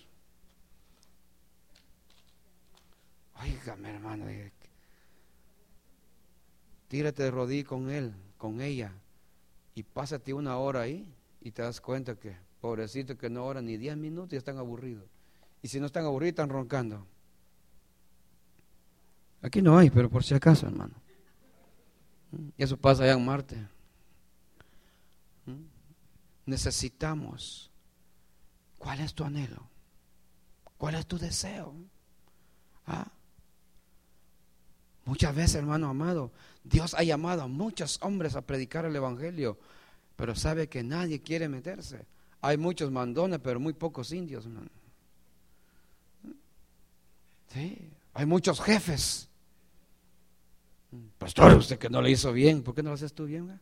Óigame, hermano, tírate de rodillas con él, con ella, y pásate una hora ahí y te das cuenta que, pobrecito, que no oran ni diez minutos y están aburridos. Y si no están aburridos, están roncando. Aquí no hay, pero por si acaso, hermano. Y eso pasa allá en Marte. Necesitamos. ¿Cuál es tu anhelo? ¿Cuál es tu deseo? ¿Ah? Muchas veces, hermano amado, Dios ha llamado a muchos hombres a predicar el evangelio, pero sabe que nadie quiere meterse. Hay muchos mandones, pero muy pocos indios, hermano. Sí, hay muchos jefes. Pastor, usted que no le hizo bien, ¿por qué no lo haces tú bien?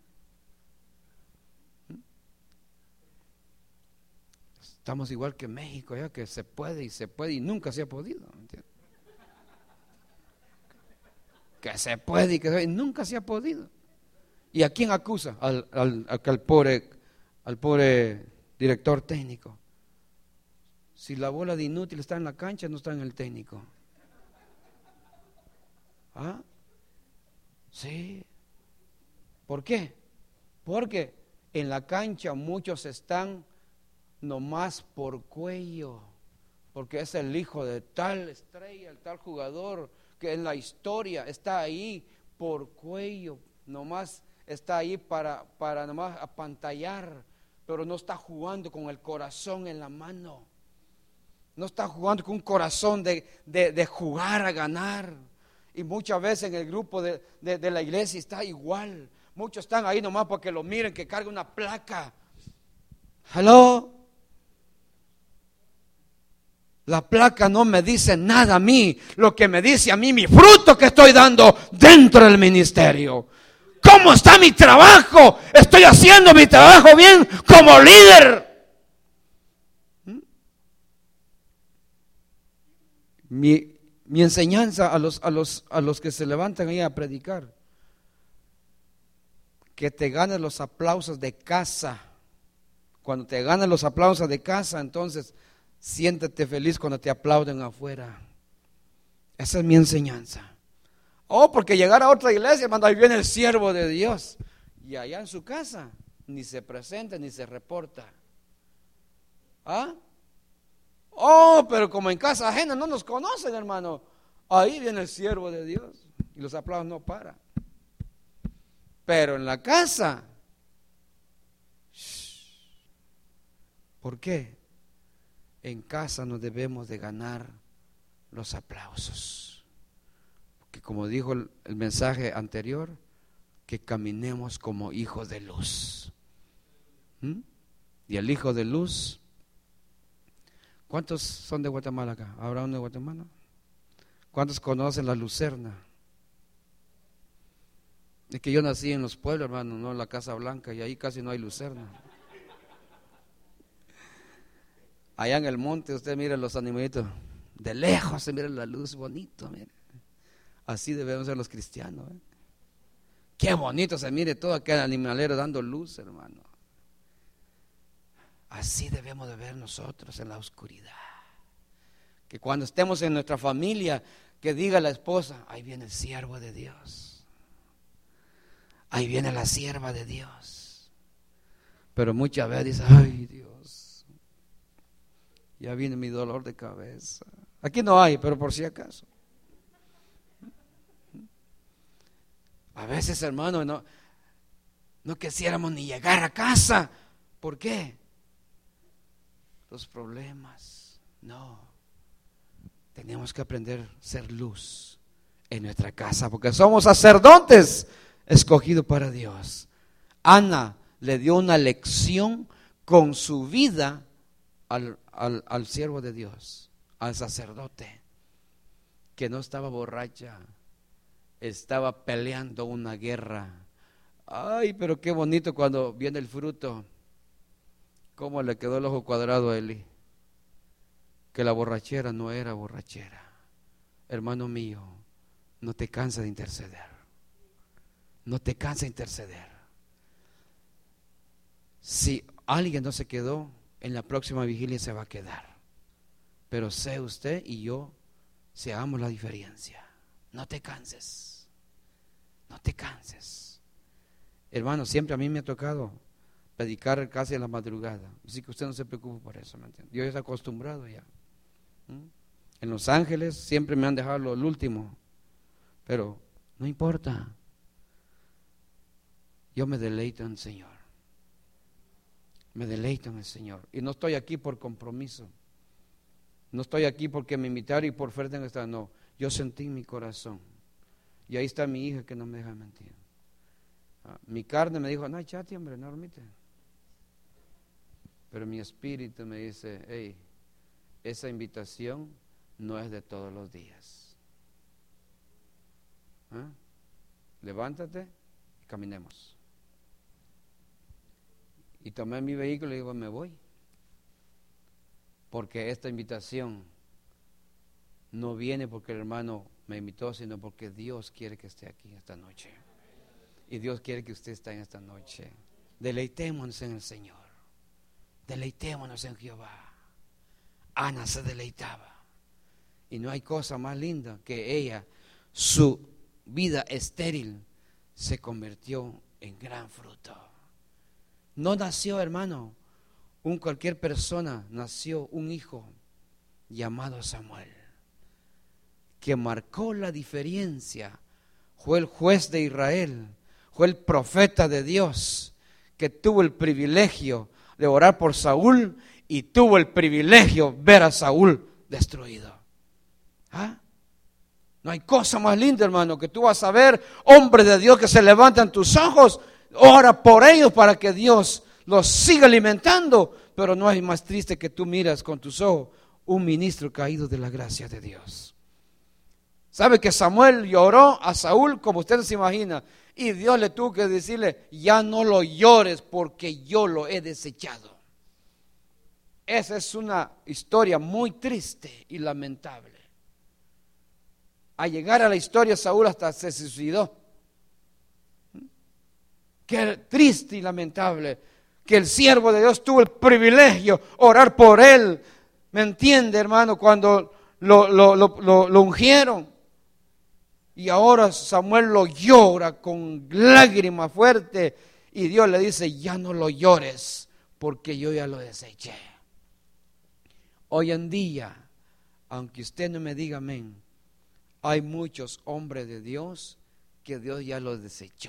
Estamos igual que México, ya que se puede y se puede y nunca se ha podido. ¿Entiendes? Que se puede y que se, y nunca se ha podido. ¿Y a quién acusa? Al, al, al, al, pobre, al pobre director técnico. Si la bola de inútil está en la cancha, no está en el técnico. ¿Ah? Sí. ¿Por qué? Porque en la cancha muchos están nomás por cuello, porque es el hijo de tal estrella, el tal jugador que en la historia está ahí por cuello, nomás está ahí para, para nomás apantallar, pero no está jugando con el corazón en la mano, no está jugando con un corazón de, de, de jugar a ganar. Y muchas veces en el grupo de, de, de la iglesia está igual. Muchos están ahí nomás porque lo miren que carga una placa. Hello. La placa no me dice nada a mí. Lo que me dice a mí, mi fruto que estoy dando dentro del ministerio. ¿Cómo está mi trabajo? ¿Estoy haciendo mi trabajo bien como líder? ¿Mm? Mi Mi enseñanza a los, a, los, a los que se levantan ahí a predicar, que te ganes los aplausos de casa. Cuando te ganes los aplausos de casa, entonces siéntete feliz cuando te aplauden afuera. Esa es mi enseñanza. Oh, porque llegar a otra iglesia, hermano, ahí viene el siervo de Dios, y allá en su casa ni se presenta ni se reporta. ¿Ah? Oh, pero como en casa ajena no nos conocen, hermano, ahí viene el siervo de Dios y los aplausos no paran. Pero en la casa, ¿por qué? En casa no debemos de ganar los aplausos, porque como dijo el, el mensaje anterior, que caminemos como hijos de luz. ¿Mm? Y el hijo de luz, ¿cuántos son de Guatemala acá? ¿Habrá uno de Guatemala? ¿Cuántos conocen la lucerna? Es que yo nací en los pueblos, hermano, no en la Casa Blanca, y ahí casi no hay lucerna. Allá en el monte usted mira los animalitos, de lejos se mira la luz, bonito, mire. Así debemos ser los cristianos, ¿eh? Qué bonito se mire todo aquel animalero dando luz, hermano. Así debemos de ver nosotros en la oscuridad. Que cuando estemos en nuestra familia, que diga la esposa, ahí viene el siervo de Dios, ahí viene la sierva de Dios. Pero muchas veces dice, ay Dios, ya viene mi dolor de cabeza. Aquí no hay, pero por si acaso. A veces, hermano, no, no quisiéramos ni llegar a casa. ¿Por qué? Los problemas. No. Tenemos que aprender a ser luz en nuestra casa, porque somos sacerdotes escogidos para Dios. Ana le dio una lección con su vida al, al, al siervo de Dios, al sacerdote, que no estaba borracha, estaba peleando una guerra. Ay, pero qué bonito cuando viene el fruto. Cómo le quedó el ojo cuadrado a Eli. Que la borrachera no era borrachera. Hermano mío, no te canses de interceder. No te canses de interceder. Si alguien no se quedó, en la próxima vigilia se va a quedar. Pero sé usted y yo, si hagamos la diferencia. No te canses. No te canses. Hermano, siempre a mí me ha tocado predicar casi a la madrugada. Así que usted no se preocupe por eso, ¿me entiende? Yo ya estoy acostumbrado ya. ¿Mm? En Los Ángeles siempre me han dejado lo último. Pero no importa. Yo me deleito en el Señor. Me deleito en el Señor. Y no estoy aquí por compromiso. No estoy aquí porque me invitaron y por fe tengo que estar. No, yo sentí en mi corazón. Y ahí está mi hija que no me deja mentir. Ah, mi carne me dijo, no, echate, hombre, no dormite. Pero mi espíritu me dice, hey, esa invitación no es de todos los días. ¿Ah? Levántate y caminemos. Y tomé mi vehículo y digo, me voy. Porque esta invitación no viene porque el hermano me invitó, sino porque Dios quiere que esté aquí esta noche. Y Dios quiere que usted esté en esta noche. Deleitémonos en el Señor. Deleitémonos en Jehová. Ana se deleitaba. Y no hay cosa más linda que ella, su vida estéril, se convirtió en gran fruto. No nació, hermano, un cualquier persona, nació un hijo llamado Samuel, que marcó la diferencia. Fue el juez de Israel, fue el profeta de Dios, que tuvo el privilegio de orar por Saúl y tuvo el privilegio de ver a Saúl destruido. ¿Ah? No hay cosa más linda, hermano, que tú vas a ver hombres de Dios que se levantan tus ojos, ora por ellos para que Dios los siga alimentando, pero no hay más triste que tú miras con tus ojos un ministro caído de la gracia de Dios. ¿Sabe que Samuel lloró a Saúl como usted se imagina? Y Dios le tuvo que decirle, ya no lo llores porque yo lo he desechado. Esa es una historia muy triste y lamentable. Al llegar a la historia, Saúl hasta se suicidó. Qué triste y lamentable que el siervo de Dios tuvo el privilegio de orar por él. ¿Me entiende, hermano? Cuando lo, lo, lo, lo, lo ungieron. Y ahora Samuel lo llora con lágrimas fuertes. Y Dios le dice, ya no lo llores porque yo ya lo deseché. Hoy en día, aunque usted no me diga amén, hay muchos hombres de Dios que Dios ya los desechó.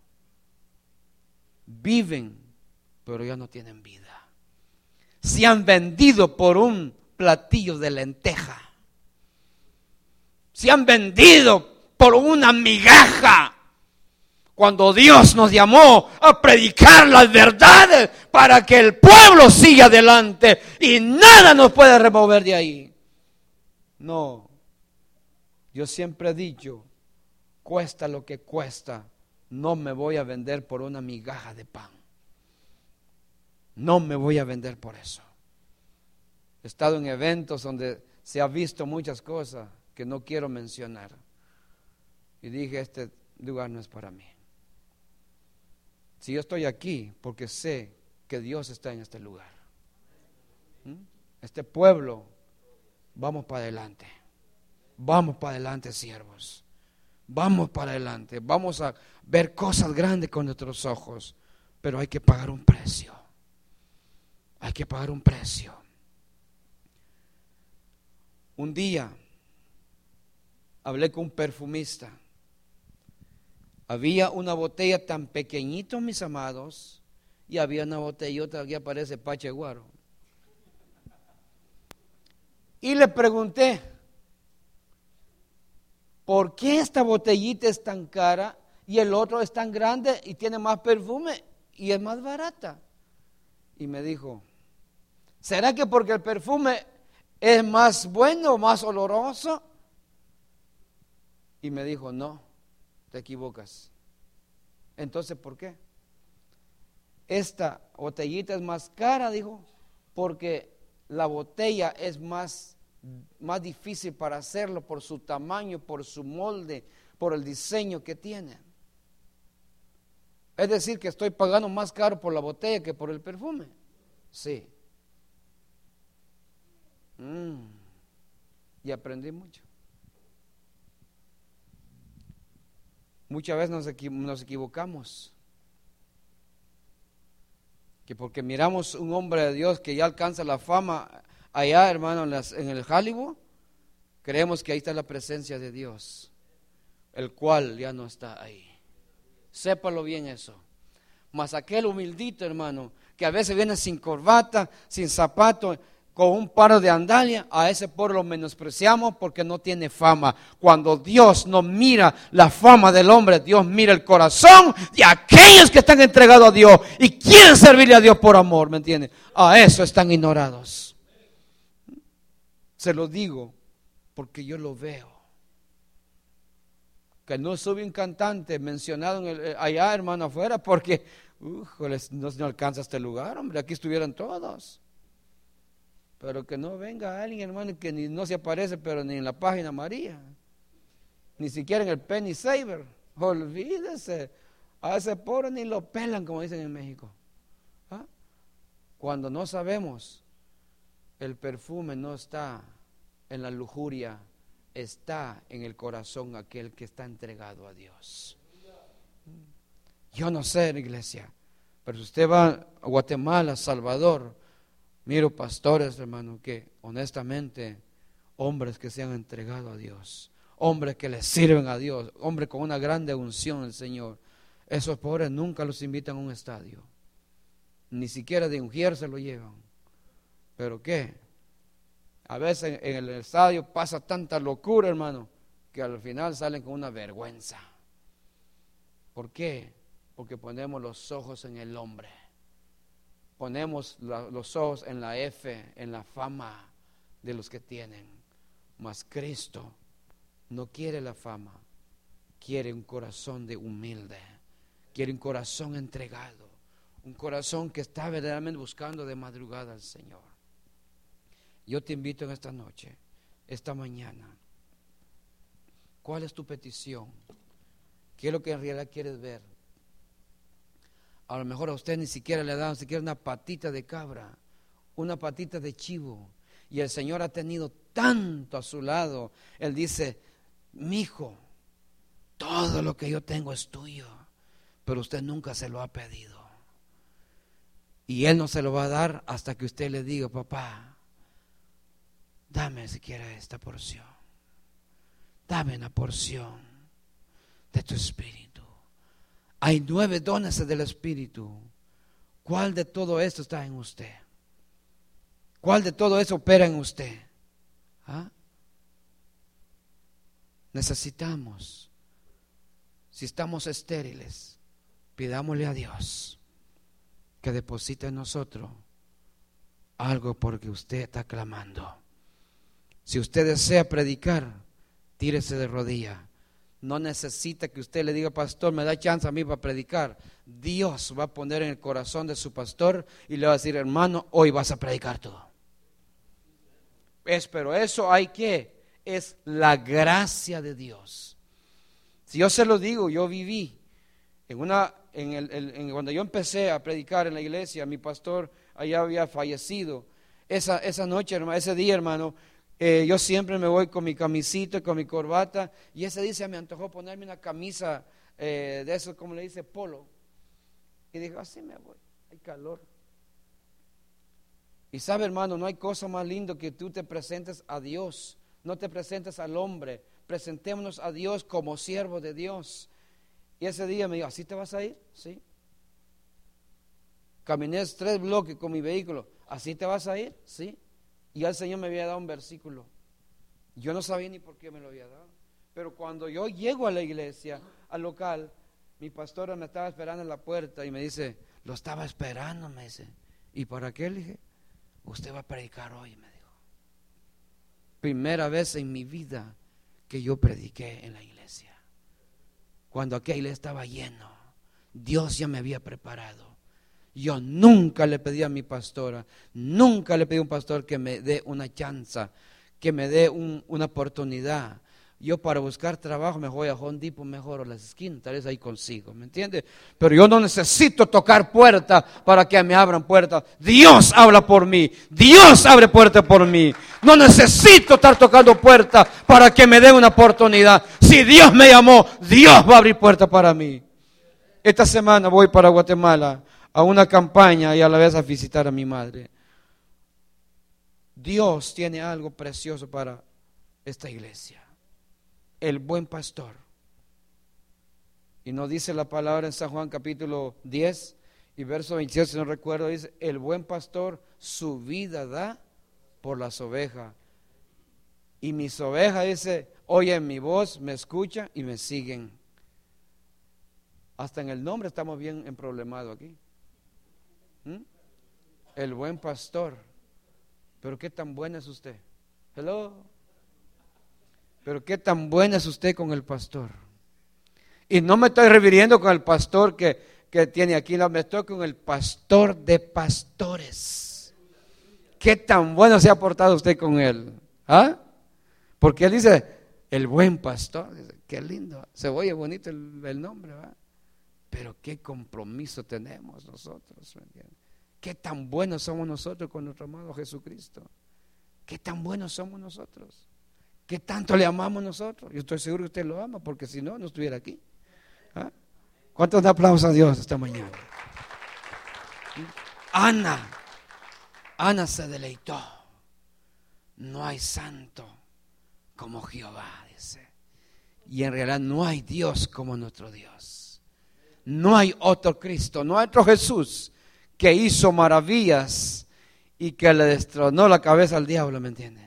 Viven, pero ya no tienen vida. Se han vendido por un platillo de lenteja. Se han vendido por una migaja. Cuando Dios nos llamó a predicar las verdades para que el pueblo siga adelante y nada nos puede remover de ahí. No. Yo siempre he dicho, cuesta lo que cuesta, no me voy a vender por una migaja de pan. No me voy a vender por eso. He estado en eventos donde se ha visto muchas cosas que no quiero mencionar. Y dije, este lugar no es para mí. Si yo estoy aquí, porque sé que Dios está en este lugar. ¿Mm? Este pueblo, vamos para adelante. Vamos para adelante, siervos. Vamos para adelante. Vamos a ver cosas grandes con nuestros ojos. Pero hay que pagar un precio. Hay que pagar un precio. Un día hablé con un perfumista. Había una botella tan pequeñita, mis amados, y había una botellota que aparece Pacheguaro. Y le pregunté, ¿por qué esta botellita es tan cara y el otro es tan grande y tiene más perfume y es más barata? Y me dijo, ¿será que porque el perfume es más bueno, más oloroso? Y me dijo, no, te equivocas. Entonces, ¿por qué? Esta botellita es más cara, dijo, porque la botella es más, más difícil para hacerlo por su tamaño, por su molde, por el diseño que tiene. Es decir, que estoy pagando más caro por la botella que por el perfume. Sí. Mm. Y aprendí mucho. Muchas veces nos, equi- nos equivocamos. Que porque miramos un hombre de Dios que ya alcanza la fama allá, hermano, en, las, en el Hollywood, creemos que ahí está la presencia de Dios, el cual ya no está ahí. Sépalo bien eso. Mas aquel humildito, hermano, que a veces viene sin corbata, sin zapato, con un par de sandalias, a ese pobre lo menospreciamos porque no tiene fama. Cuando Dios no mira la fama del hombre, Dios mira el corazón de aquellos que están entregados a Dios y quieren servirle a Dios por amor, ¿me entienden? A eso están ignorados. Se lo digo porque yo lo veo. Que no soy un cantante mencionado en el, allá, hermano, afuera, porque uh, no se alcanza este lugar, hombre, aquí estuvieran todos. Pero que no venga alguien, hermano, que ni no se aparece, pero ni en la página María, ni siquiera en el Penny Saver. Olvídese, a ese pobre ni lo pelan, como dicen en México. ¿Ah? Cuando no sabemos, el perfume no está en la lujuria, está en el corazón aquel que está entregado a Dios. Yo no sé, iglesia, pero si usted va a Guatemala, Salvador, miro pastores, hermano, que honestamente, hombres que se han entregado a Dios, hombres que le sirven a Dios, hombres con una grande unción del Señor. Esos pobres nunca los invitan a un estadio, ni siquiera de ungir se lo llevan. ¿Pero qué? A veces en el estadio pasa tanta locura, hermano, que al final salen con una vergüenza. ¿Por qué? Porque ponemos los ojos en el hombre. Ponemos la, los ojos en la F, en la fama de los que tienen. Mas Cristo no quiere la fama, quiere un corazón de humilde, quiere un corazón entregado, un corazón que está verdaderamente buscando de madrugada al Señor. Yo te invito en esta noche, esta mañana, ¿cuál es tu petición? ¿Qué es lo que en realidad quieres ver? A lo mejor a usted ni siquiera le dan, ni siquiera una patita de cabra, una patita de chivo. Y el Señor ha tenido tanto a su lado. Él dice, mi hijo, todo lo que yo tengo es tuyo, pero usted nunca se lo ha pedido. Y Él no se lo va a dar hasta que usted le diga, papá, dame siquiera esta porción. Dame una porción de tu espíritu. Hay nueve dones del Espíritu. ¿Cuál de todo esto está en usted? ¿Cuál de todo eso opera en usted? ¿Ah? Necesitamos, si estamos estériles, pidámosle a Dios que deposite en nosotros algo porque usted está clamando. Si usted desea predicar, tírese de rodillas. no necesita que usted le diga, pastor, me da chance a mí para predicar. Dios va a poner en el corazón de su pastor y le va a decir, hermano, hoy vas a predicar tú. Es, pero eso hay que, es la gracia de Dios. Si yo se lo digo, yo viví en una, en el, en, cuando yo empecé a predicar en la iglesia, mi pastor allá había fallecido. Esa, esa noche, hermano, ese día, hermano, eh, yo siempre me voy con mi camisita, con mi corbata, y ese día se me antojó ponerme una camisa eh, de eso, como le dice, polo. Y dije, así me voy, hay calor. Y sabe, hermano, no hay cosa más lindo que tú te presentes a Dios, no te presentes al hombre, presentémonos a Dios como siervo de Dios. Y ese día me dijo, ¿así te vas a ir? Sí. Caminé tres bloques con mi vehículo, ¿así te vas a ir? Sí. Y el Señor me había dado un versículo. Yo no sabía ni por qué me lo había dado. Pero cuando yo llego a la iglesia, al local, mi pastora me estaba esperando en la puerta y me dice, lo estaba esperando, me dice. ¿Y para qué? Le dije, usted va a predicar hoy, me dijo. Primera vez en mi vida que yo prediqué en la iglesia. Cuando aquella iglesia estaba lleno, Dios ya me había preparado. Yo nunca le pedí a mi pastora, nunca le pedí a un pastor que me dé una chance, que me dé un, una oportunidad. Yo para buscar trabajo me voy a Home Depot mejor o las esquinas, tal vez ahí consigo, ¿me entiende? Pero yo no necesito tocar puertas para que me abran puertas. Dios habla por mí, Dios abre puertas por mí. No necesito estar tocando puertas para que me dé una oportunidad. Si Dios me llamó, Dios va a abrir puertas para mí. Esta semana voy para Guatemala a una campaña y a la vez a visitar a mi madre. Dios tiene algo precioso para esta iglesia. El buen pastor. Y nos dice la palabra en San Juan capítulo diez y verso veintisiete, si no recuerdo, dice, el buen pastor su vida da por las ovejas. Y mis ovejas, dice, oyen mi voz, me escuchan y me siguen. Hasta en el nombre estamos bien emproblemados aquí. ¿Mm? El buen pastor. Pero qué tan buena es usted. Hello. Pero qué tan buena es usted con el pastor. Y no me estoy refiriendo con el pastor que, que tiene aquí, no, me estoy con el pastor de pastores. Qué tan bueno se ha portado usted con él. ¿Ah? Porque él dice, el buen pastor. Dice, qué lindo, se oye bonito el, el nombre, ¿va? Pero qué compromiso tenemos nosotros, ¿me entiendes? Qué tan buenos somos nosotros con nuestro amado Jesucristo. Qué tan buenos somos nosotros. ¿Qué tanto le amamos nosotros? Yo estoy seguro que usted lo ama, porque si no, no estuviera aquí. ¿Ah? ¿Cuántos aplausos a Dios esta mañana? Ana, Ana se deleitó. No hay santo como Jehová, dice. Y en realidad no hay Dios como nuestro Dios. No hay otro Cristo, no hay otro Jesús que hizo maravillas y que le destronó la cabeza al diablo, ¿me entiende?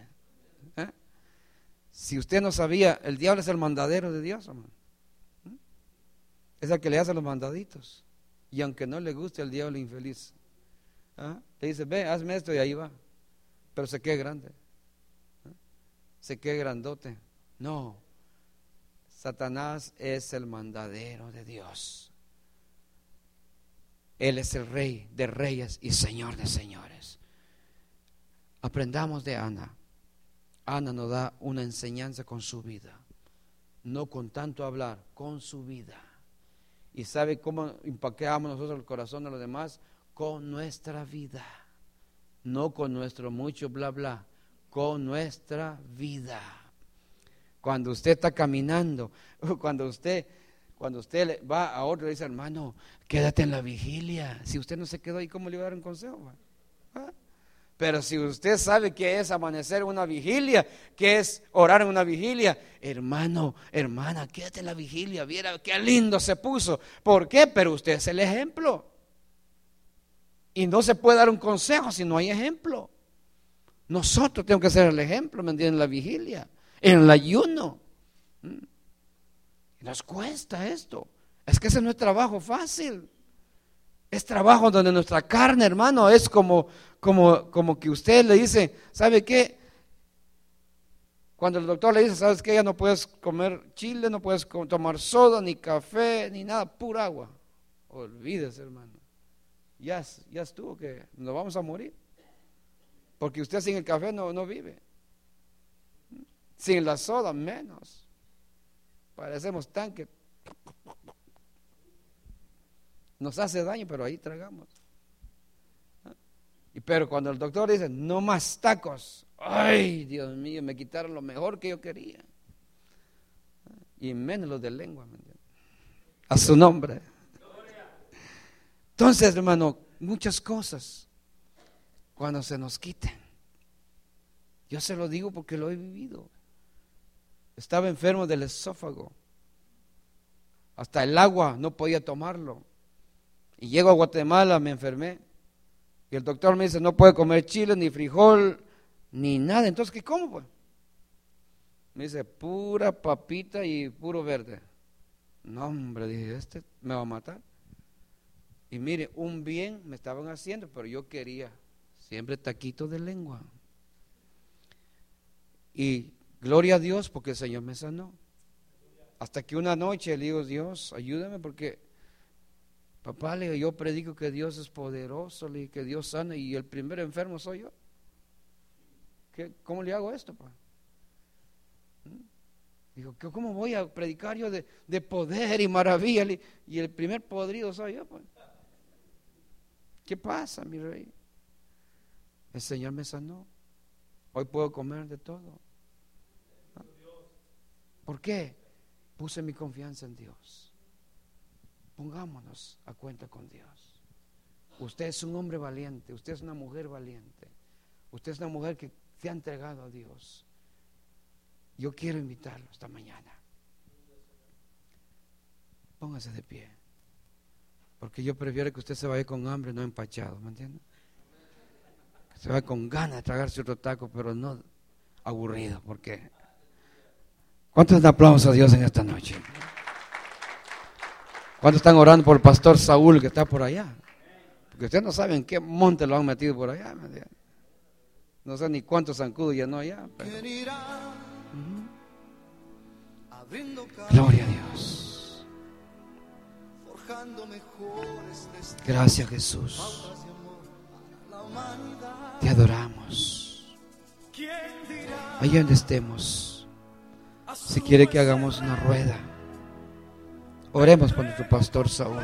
Si usted no sabía, el diablo es el mandadero de Dios, hermano. Es el que le hace los mandaditos. Y aunque no le guste, el diablo infeliz. ¿Ah? Le dice, ve, hazme esto y ahí va. Pero se queda grande. ¿Ah? Se queda grandote. No. Satanás es el mandadero de Dios. Él es el rey de reyes y señor de señores. Aprendamos de Ana. Ana nos da una enseñanza con su vida, no con tanto hablar, con su vida. ¿Y sabe cómo impactamos nosotros el corazón de los demás? Con nuestra vida, no con nuestro mucho bla bla, con nuestra vida. Cuando usted está caminando, cuando usted, cuando usted va a otro y dice, hermano, quédate en la vigilia. Si usted no se quedó ahí, ¿cómo le va a dar un consejo? ¿Ah? Pero si usted sabe que es amanecer una vigilia, que es orar en una vigilia, hermano, hermana, quédate en la vigilia, viera qué lindo se puso. ¿Por qué? Pero usted es el ejemplo. Y no se puede dar un consejo si no hay ejemplo. Nosotros tenemos que ser el ejemplo, ¿me entienden? En la vigilia, en el ayuno. Nos cuesta esto. Es que ese no es trabajo fácil. Es trabajo donde nuestra carne, hermano, es como, como, como que usted le dice, ¿sabe qué? Cuando el doctor le dice, sabes que ya no puedes comer chile, no puedes tomar soda, ni café, ni nada, pura agua. Olvídese, hermano. Ya, ya estuvo que nos vamos a morir. Porque usted sin el café no, no vive. Sin la soda menos. Parecemos tanque. Nos hace daño, pero ahí tragamos. Y pero cuando el doctor dice, no más tacos. Ay, Dios mío, me quitaron lo mejor que yo quería. Y menos los de lengua, ¿me entiendes? A su nombre. Entonces, hermano, muchas cosas cuando se nos quiten. Yo se lo digo porque lo he vivido. Estaba enfermo del esófago. Hasta el agua no podía tomarlo. Y llego a Guatemala, me enfermé. Y el doctor me dice, no puede comer chile, ni frijol, ni nada. Entonces, ¿qué como pues? Me dice, pura papita y puro verde. No, hombre, dije, este me va a matar. Y mire, un bien me estaban haciendo, pero yo quería siempre taquito de lengua. Y gloria a Dios porque el Señor me sanó. Hasta que una noche le digo, Dios, ayúdame porque, papá, le digo, yo predico que Dios es poderoso, le digo, que Dios sana y el primer enfermo soy yo. ¿Qué, ¿Cómo le hago esto, papá? Digo, ¿cómo voy a predicar yo de, de poder y maravilla? Y el primer podrido soy yo, pues. ¿Qué pasa, mi rey? El Señor me sanó. Hoy puedo comer de todo. ¿Por qué? Puse mi confianza en Dios. Pongámonos a cuenta con Dios. Usted es un hombre valiente, usted es una mujer valiente, usted es una mujer que se ha entregado a Dios. Yo quiero invitarlo esta mañana. Póngase de pie, porque yo prefiero que usted se vaya con hambre, no empachado, ¿me entiende? Que se vaya con ganas de tragarse otro taco, pero no aburrido, porque ¿cuántos dan aplausos a Dios en esta noche? ¿Cuántos están orando por el pastor Saúl que está por allá? Porque ustedes no saben en qué monte lo han metido por allá. No sé ni cuántos zancudos ya no allá. Pero... Uh-huh. Gloria a Dios. Gracias, Jesús. Te adoramos. Allá donde estemos, si quiere que hagamos una rueda, oremos por nuestro pastor Saúl.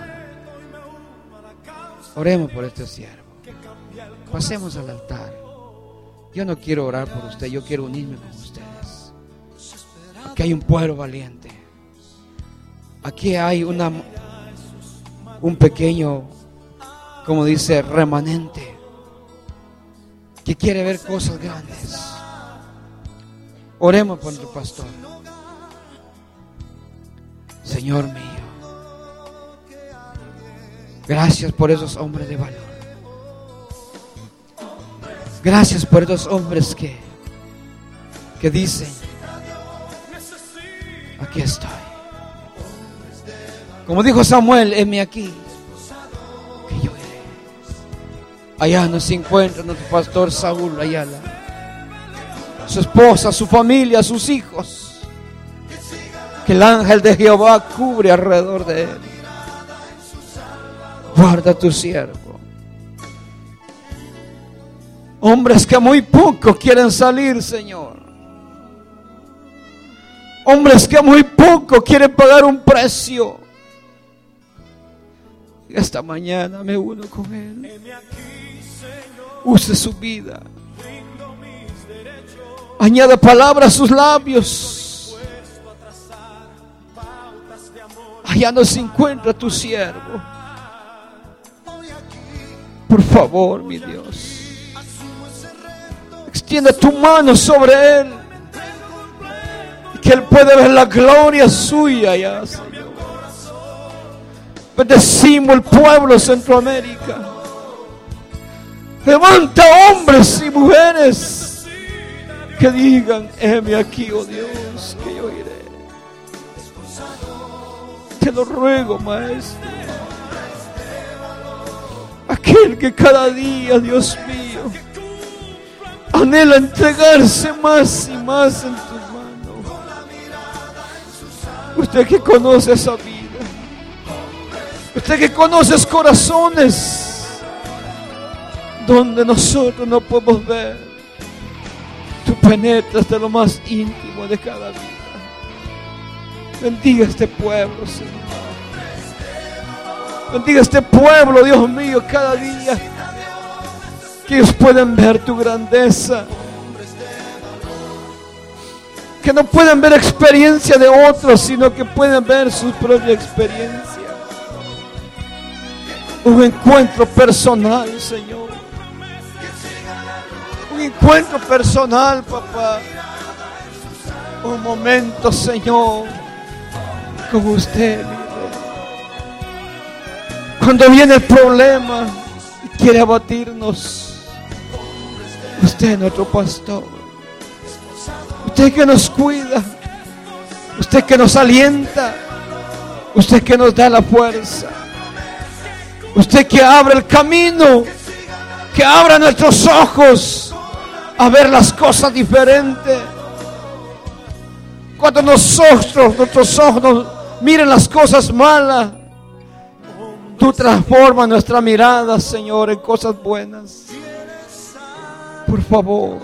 Oremos por este siervo. Pasemos al altar. Yo no quiero orar por usted, yo quiero unirme con ustedes. Aquí hay un pueblo valiente. Aquí hay una un pequeño, como dice, remanente que quiere ver cosas grandes. Oremos por nuestro pastor. Señor mío, gracias por esos hombres de valor. Gracias por esos hombres que, que dicen, aquí estoy. Como dijo Samuel, heme aquí, que yo iré. Allá nos encuentra nuestro pastor Saúl Ayala, su esposa, su familia, sus hijos. Que el ángel de Jehová cubre alrededor de él. Guarda a tu siervo. Hombres que muy poco quieren salir, Señor. Hombres que muy poco quieren pagar un precio. Esta mañana me uno con él. Use su vida. Añada palabras a sus labios. Allá no se encuentra tu siervo. Por favor, mi Dios, extiende tu mano sobre él, y que él pueda ver la gloria suya allá, Señor. Bendecimos el pueblo de Centroamérica. Levanta hombres y mujeres que digan, heme aquí, oh Dios, que yo iré. Te lo ruego, Maestro. Aquel que cada día, Dios mío, anhela entregarse más y más en tus Usted que conoce esa vida, usted que conoce esos corazones donde nosotros no podemos ver, tú penetras de lo más íntimo de cada vida. Bendiga este pueblo, Señor. Bendiga este pueblo, Dios mío, cada día. Que ellos puedan ver tu grandeza. Que no pueden ver experiencia de otros, sino que pueden ver su propia experiencia. Un encuentro personal, Señor. Un encuentro personal, papá. Un momento, Señor, con usted, mi Rey. Cuando viene el problema y quiere abatirnos, usted es nuestro pastor. Usted que nos cuida, usted que nos alienta, usted que nos da la fuerza, usted que abre el camino, que abra nuestros ojos a ver las cosas diferentes. Cuando nosotros, nuestros ojos nos miren las cosas malas, tú transformas nuestra mirada, Señor, en cosas buenas. Por favor,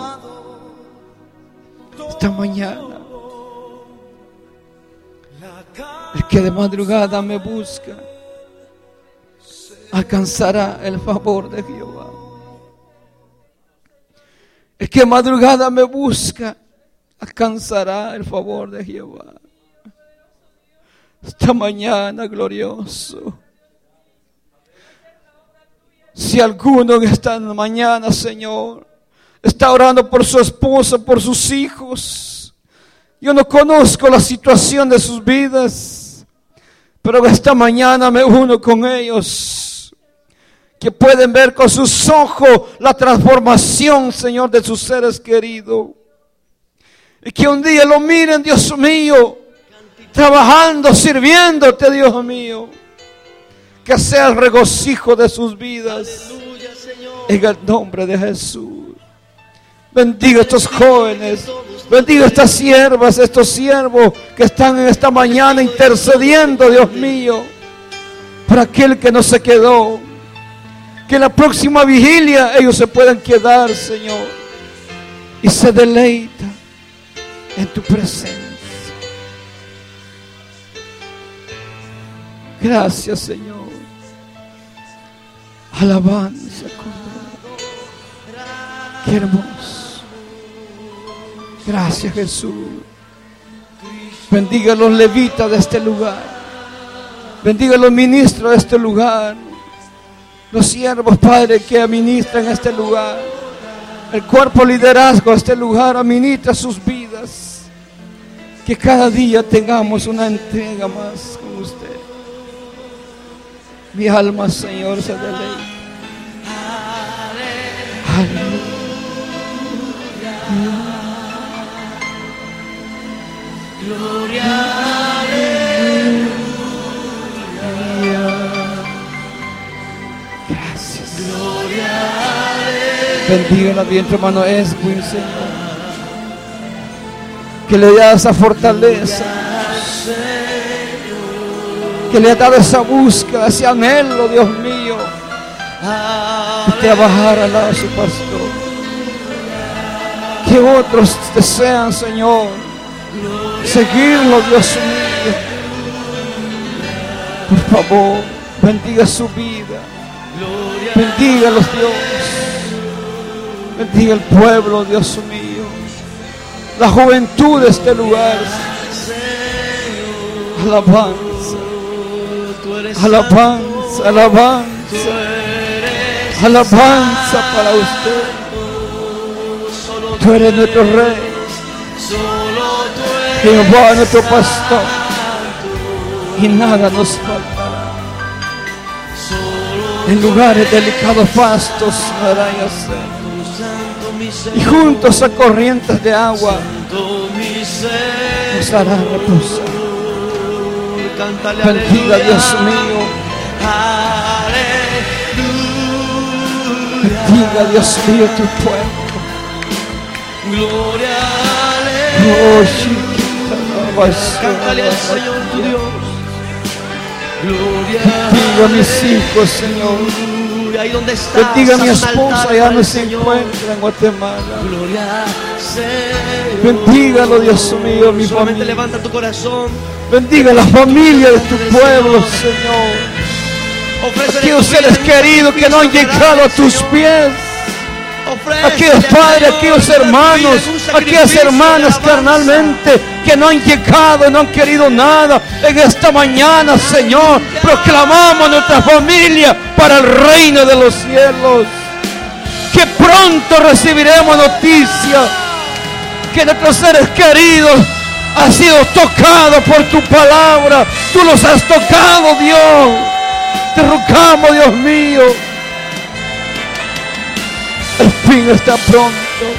esta mañana, el que de madrugada me busca alcanzará el favor de Jehová. El que de madrugada me busca alcanzará el favor de Jehová. Esta mañana, glorioso, si alguno en esta mañana, Señor, está orando por su esposa, por sus hijos, yo no conozco la situación de sus vidas, pero esta mañana me uno con ellos, que pueden ver con sus ojos la transformación, Señor, de sus seres queridos. Y que un día lo miren, Dios mío, trabajando, sirviéndote, Dios mío. Que sea el regocijo de sus vidas. En el nombre de Jesús. Bendiga a estos jóvenes. Bendiga a estas siervas, estos siervos que están en esta mañana intercediendo, Dios mío, por aquel que no se quedó. Que en la próxima vigilia ellos se puedan quedar, Señor, y se deleita en tu presencia. Gracias, Señor. Alabanza, Cordero. Qué hermoso. Gracias, Jesús. Bendiga a los levitas de este lugar. Bendiga a los ministros de este lugar. Los siervos, Padre, que administran este lugar. El cuerpo liderazgo de este lugar administra sus vidas. Que cada día tengamos una entrega más con usted. Mi alma, Señor, se deleita. Aleluya. Gloria, aleluya. Gracias. Gloria, aleluya. Bendiga la vientre, hermano Eswin, Señor. Que le dé esa fortaleza, que le ha dado esa búsqueda, ese anhelo, Dios mío, de trabajar al lado de su pastor. Que otros desean, Señor, seguirlo, Dios mío. Por favor, bendiga su vida, bendiga a los dioses, bendiga el pueblo, Dios mío, la juventud de este lugar. Alabanza, alabanza, alabanza, alabanza para usted. Tú eres nuestro Rey, Jehová nuestro pastor, y nada nos faltará. En lugares delicados pastos me hará yacer, y juntos a corrientes de agua nos hará reposar. Bendiga, Dios mío. Bendiga, Dios mío, tu pueblo. Gloria, aleluya. Oh, chiquita, no. Cántale al Señor tu Dios. Gloria. Bendiga a mis hijos, Señor. Ahí donde estás, bendiga a mi esposa, allá donde se encuentra en Guatemala. Gloria, Señor. Bendígalo, Dios mío, mi Solamente familia. levanta tu corazón. Bendiga la familia de tu pueblo, Señor. Aquellos seres queridos que no han llegado a tus pies. Aquellos padres, aquellos hermanos, aquellas hermanas carnalmente que no han llegado, no han querido nada. En esta mañana, Señor, proclamamos nuestra familia para el reino de los cielos. Que pronto recibiremos noticias que nuestros seres queridos han sido tocados por tu palabra. Tú los has tocado, Dios. Te rogamos, Dios mío. El fin está pronto.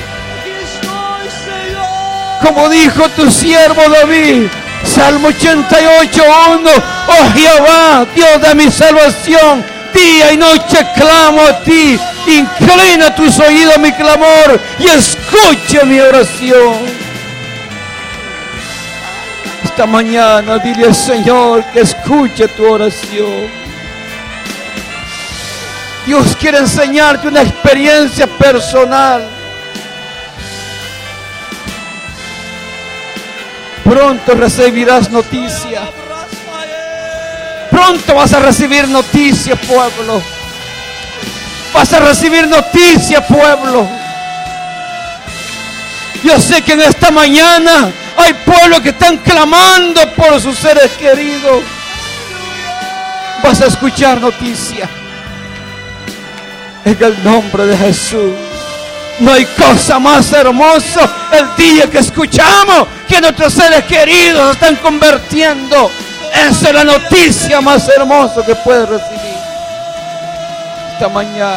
Como dijo tu siervo David, Salmo ochenta y ocho, uno. Oh Jehová, Dios de mi salvación, día y noche clamo a ti. Inclina tus oídos a mi clamor y escucha mi oración. Esta mañana dile al Señor que escuche tu oración. Dios quiere enseñarte una experiencia personal. Pronto recibirás noticia. Pronto vas a recibir noticia, pueblo. Vas a recibir noticia, pueblo. Yo sé que en esta mañana hay pueblos que están clamando por sus seres queridos. Vas a escuchar noticia. En el nombre de Jesús. No hay cosa más hermosa el día que escuchamos que nuestros seres queridos se están convirtiendo. Esa es la noticia más hermosa que puedes recibir esta mañana.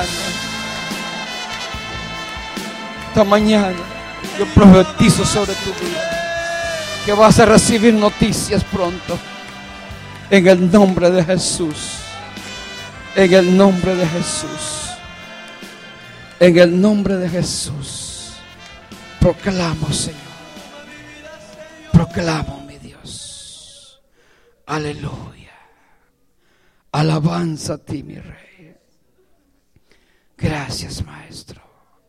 Esta mañana yo profetizo sobre tu vida que vas a recibir noticias pronto. En el nombre de Jesús. En el nombre de Jesús. En el nombre de Jesús, proclamo, Señor. Proclamo, mi Dios. Aleluya. Alabanza a ti, mi Rey. Gracias, Maestro.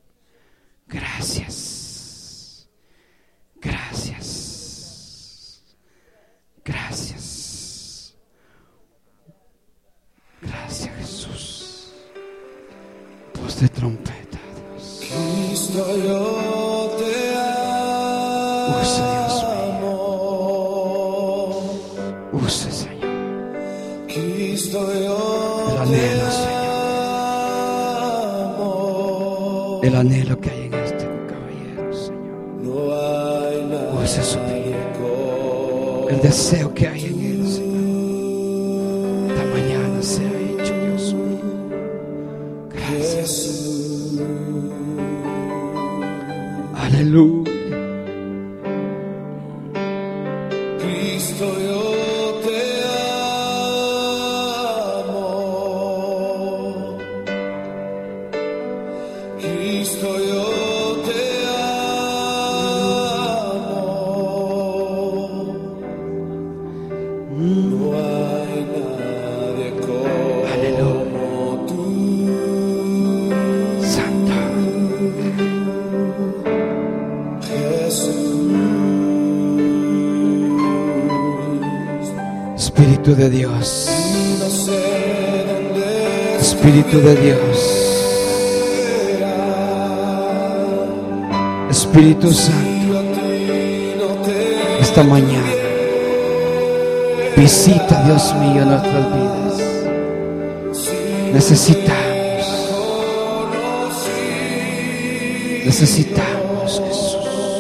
Gracias. Gracias. Gracias. Gracias, Jesús. Voz de trompeta. Cristo, yo te amo. Use, Dios mío. Use, Señor. Cristo, yo El anhelo, Señor. El anhelo que hay en este caballero, Señor. no hay nada. Use su vida. El deseo que hay en él, Señor. Esta mañana se ha hecho, Dios mío. Gracias. Aleluya. Cristo, yo te amo. Cristo, yo te amo. No hay nadie como tú. Santa. Espíritu de Dios. Espíritu de Dios. Espíritu Santo. Esta mañana visita, Dios mío, nuestras vidas. Necesitamos. Necesitamos, Jesús.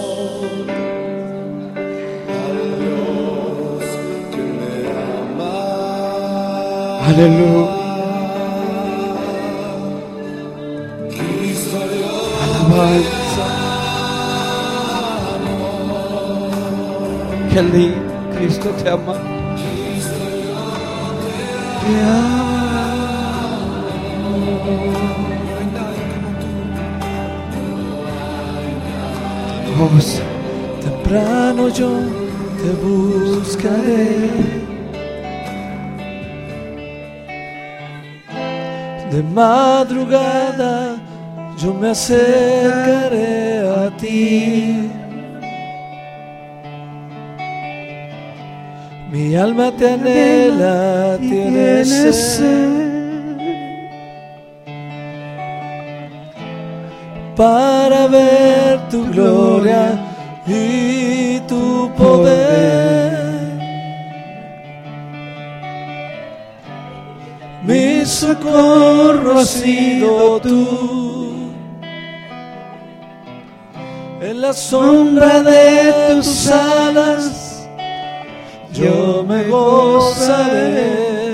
Aleluya. Alabanza. Qué lindo, Cristo te ama. Te amo. Oh, temprano yo te buscaré. De madrugada yo me acercaré a ti. Mi alma te anhela, tiene sed para ver tu gloria y tu poder. Mi socorro has sido tú, en la sombra de tus alas yo me gozaré.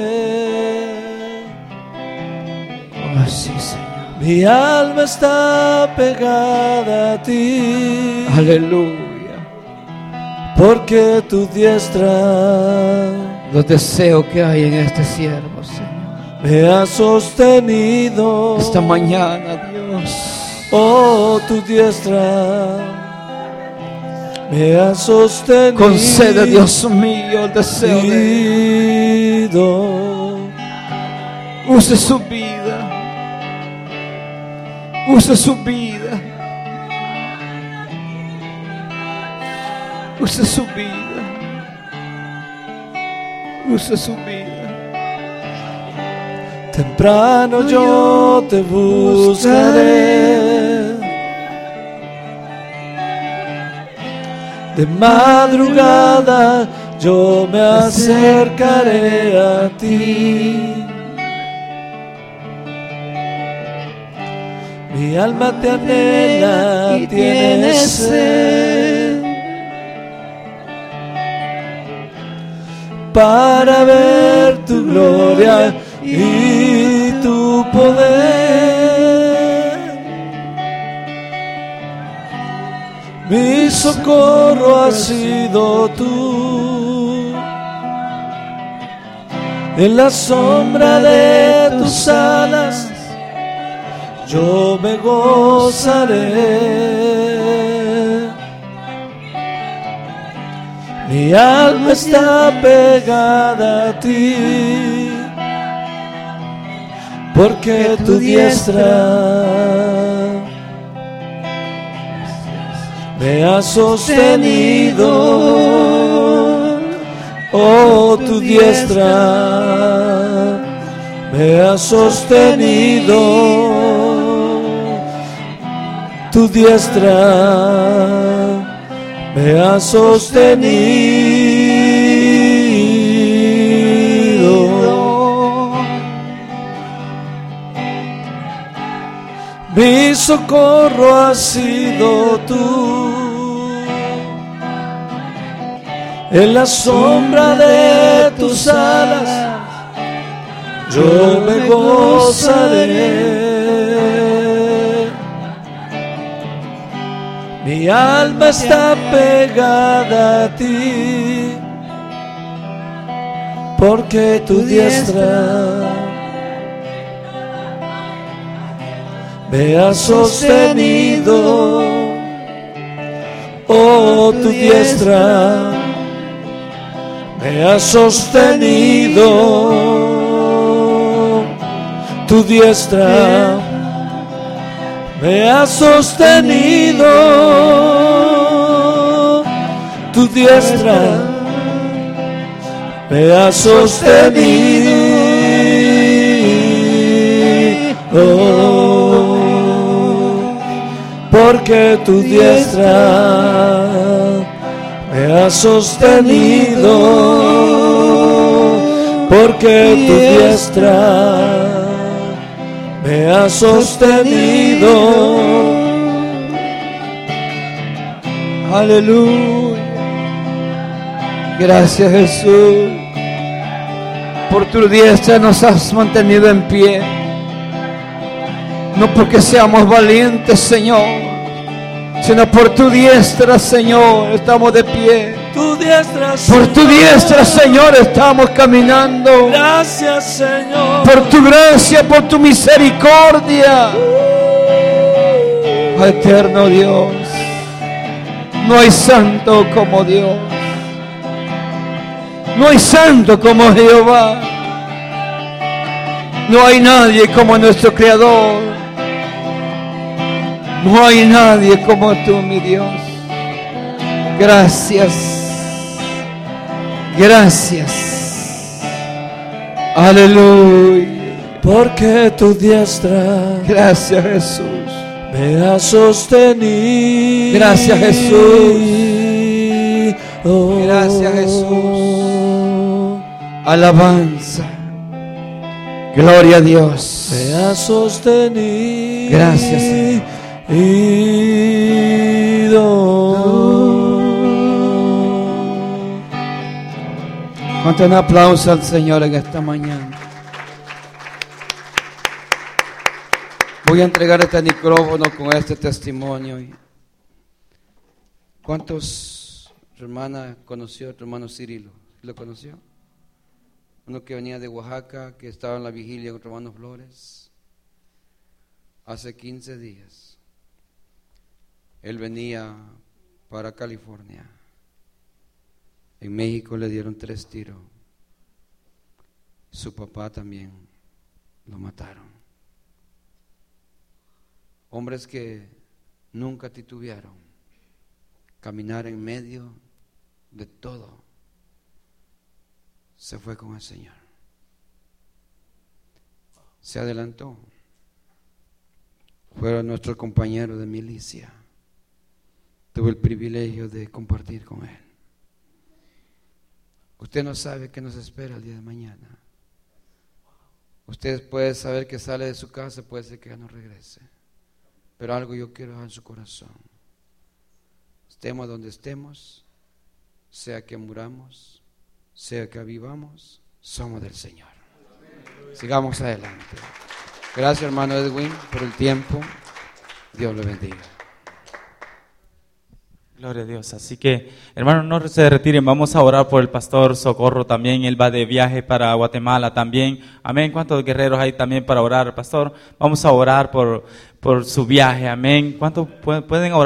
Oh, sí, Señor. Mi alma está pegada a ti. Aleluya. Porque tu diestra, los deseos que hay en este siervo, Señor, me ha sostenido esta mañana, Dios. Oh, tu diestra me ha sostenido. Concede, Dios mío, el deseo de Él. Use su vida. Use su vida. Use su vida. Use su vida. Temprano yo te buscaré, de madrugada yo me acercaré a ti. Mi alma te anhela, tiene sed para ver tu gloria y tu poder. Mi socorro has sido tú, en la sombra de tus alas yo me gozaré. Mi alma está pegada a ti, porque tu diestra me ha sostenido. Oh, tu diestra me ha sostenido. Tu diestra me ha sostenido. Mi socorro has sido tú, en la sombra de tus alas yo me gozaré. Mi alma está pegada a ti, porque tu diestra me ha sostenido. Oh, tu diestra me ha sostenido. Tu diestra me ha sostenido. Tu diestra me ha sostenido. Porque tu diestra me ha sostenido. Porque tu diestra me ha sostenido. Aleluya. Gracias, Jesús. Por tu diestra nos has mantenido en pie. No porque seamos valientes, Señor, sino por tu diestra, Señor, estamos de pie. Tu diestra, por tu diestra, Señor, estamos caminando. Gracias, Señor. Por tu gracia, por tu misericordia. Oh, eterno Dios, no hay santo como Dios. No hay santo como Jehová. No hay nadie como nuestro Creador. No hay nadie como tú, mi Dios. Gracias. Gracias. Aleluya. Porque tu diestra, gracias Jesús, me ha sostenido. Gracias Jesús. Oh. Gracias Jesús. Alabanza. Gloria a Dios. Me ha sostenido. Gracias Señor. Cuánto un aplauso al Señor en esta mañana. Voy a entregar este micrófono con este testimonio. ¿Cuántos hermanas conoció a tu hermano Cirilo? ¿Lo conoció? Uno que venía de Oaxaca, que estaba en la vigilia con tu hermano Flores. Hace quince días. Él venía para California. En México le dieron tres tiros. Su papá también lo mataron. Hombres que nunca titubearon. Caminar en medio de todo. Se fue con el Señor. Se adelantó. Fueron nuestros compañeros de milicia. Tuve el privilegio de compartir con él. Usted no sabe qué nos espera el día de mañana. Usted puede saber que sale de su casa, puede ser que ya no regrese. Pero algo yo quiero dejar en su corazón. Estemos donde estemos, sea que muramos, sea que vivamos, somos del Señor. Sigamos adelante. Gracias, hermano Edwin, por el tiempo. Dios le bendiga. Gloria a Dios. Así que, hermanos, no se retiren. Vamos a orar por el pastor Socorro también. Él va de viaje para Guatemala también. Amén. ¿Cuántos guerreros hay también para orar, pastor? Vamos a orar por, por su viaje. Amén. ¿Cuántos pueden orar?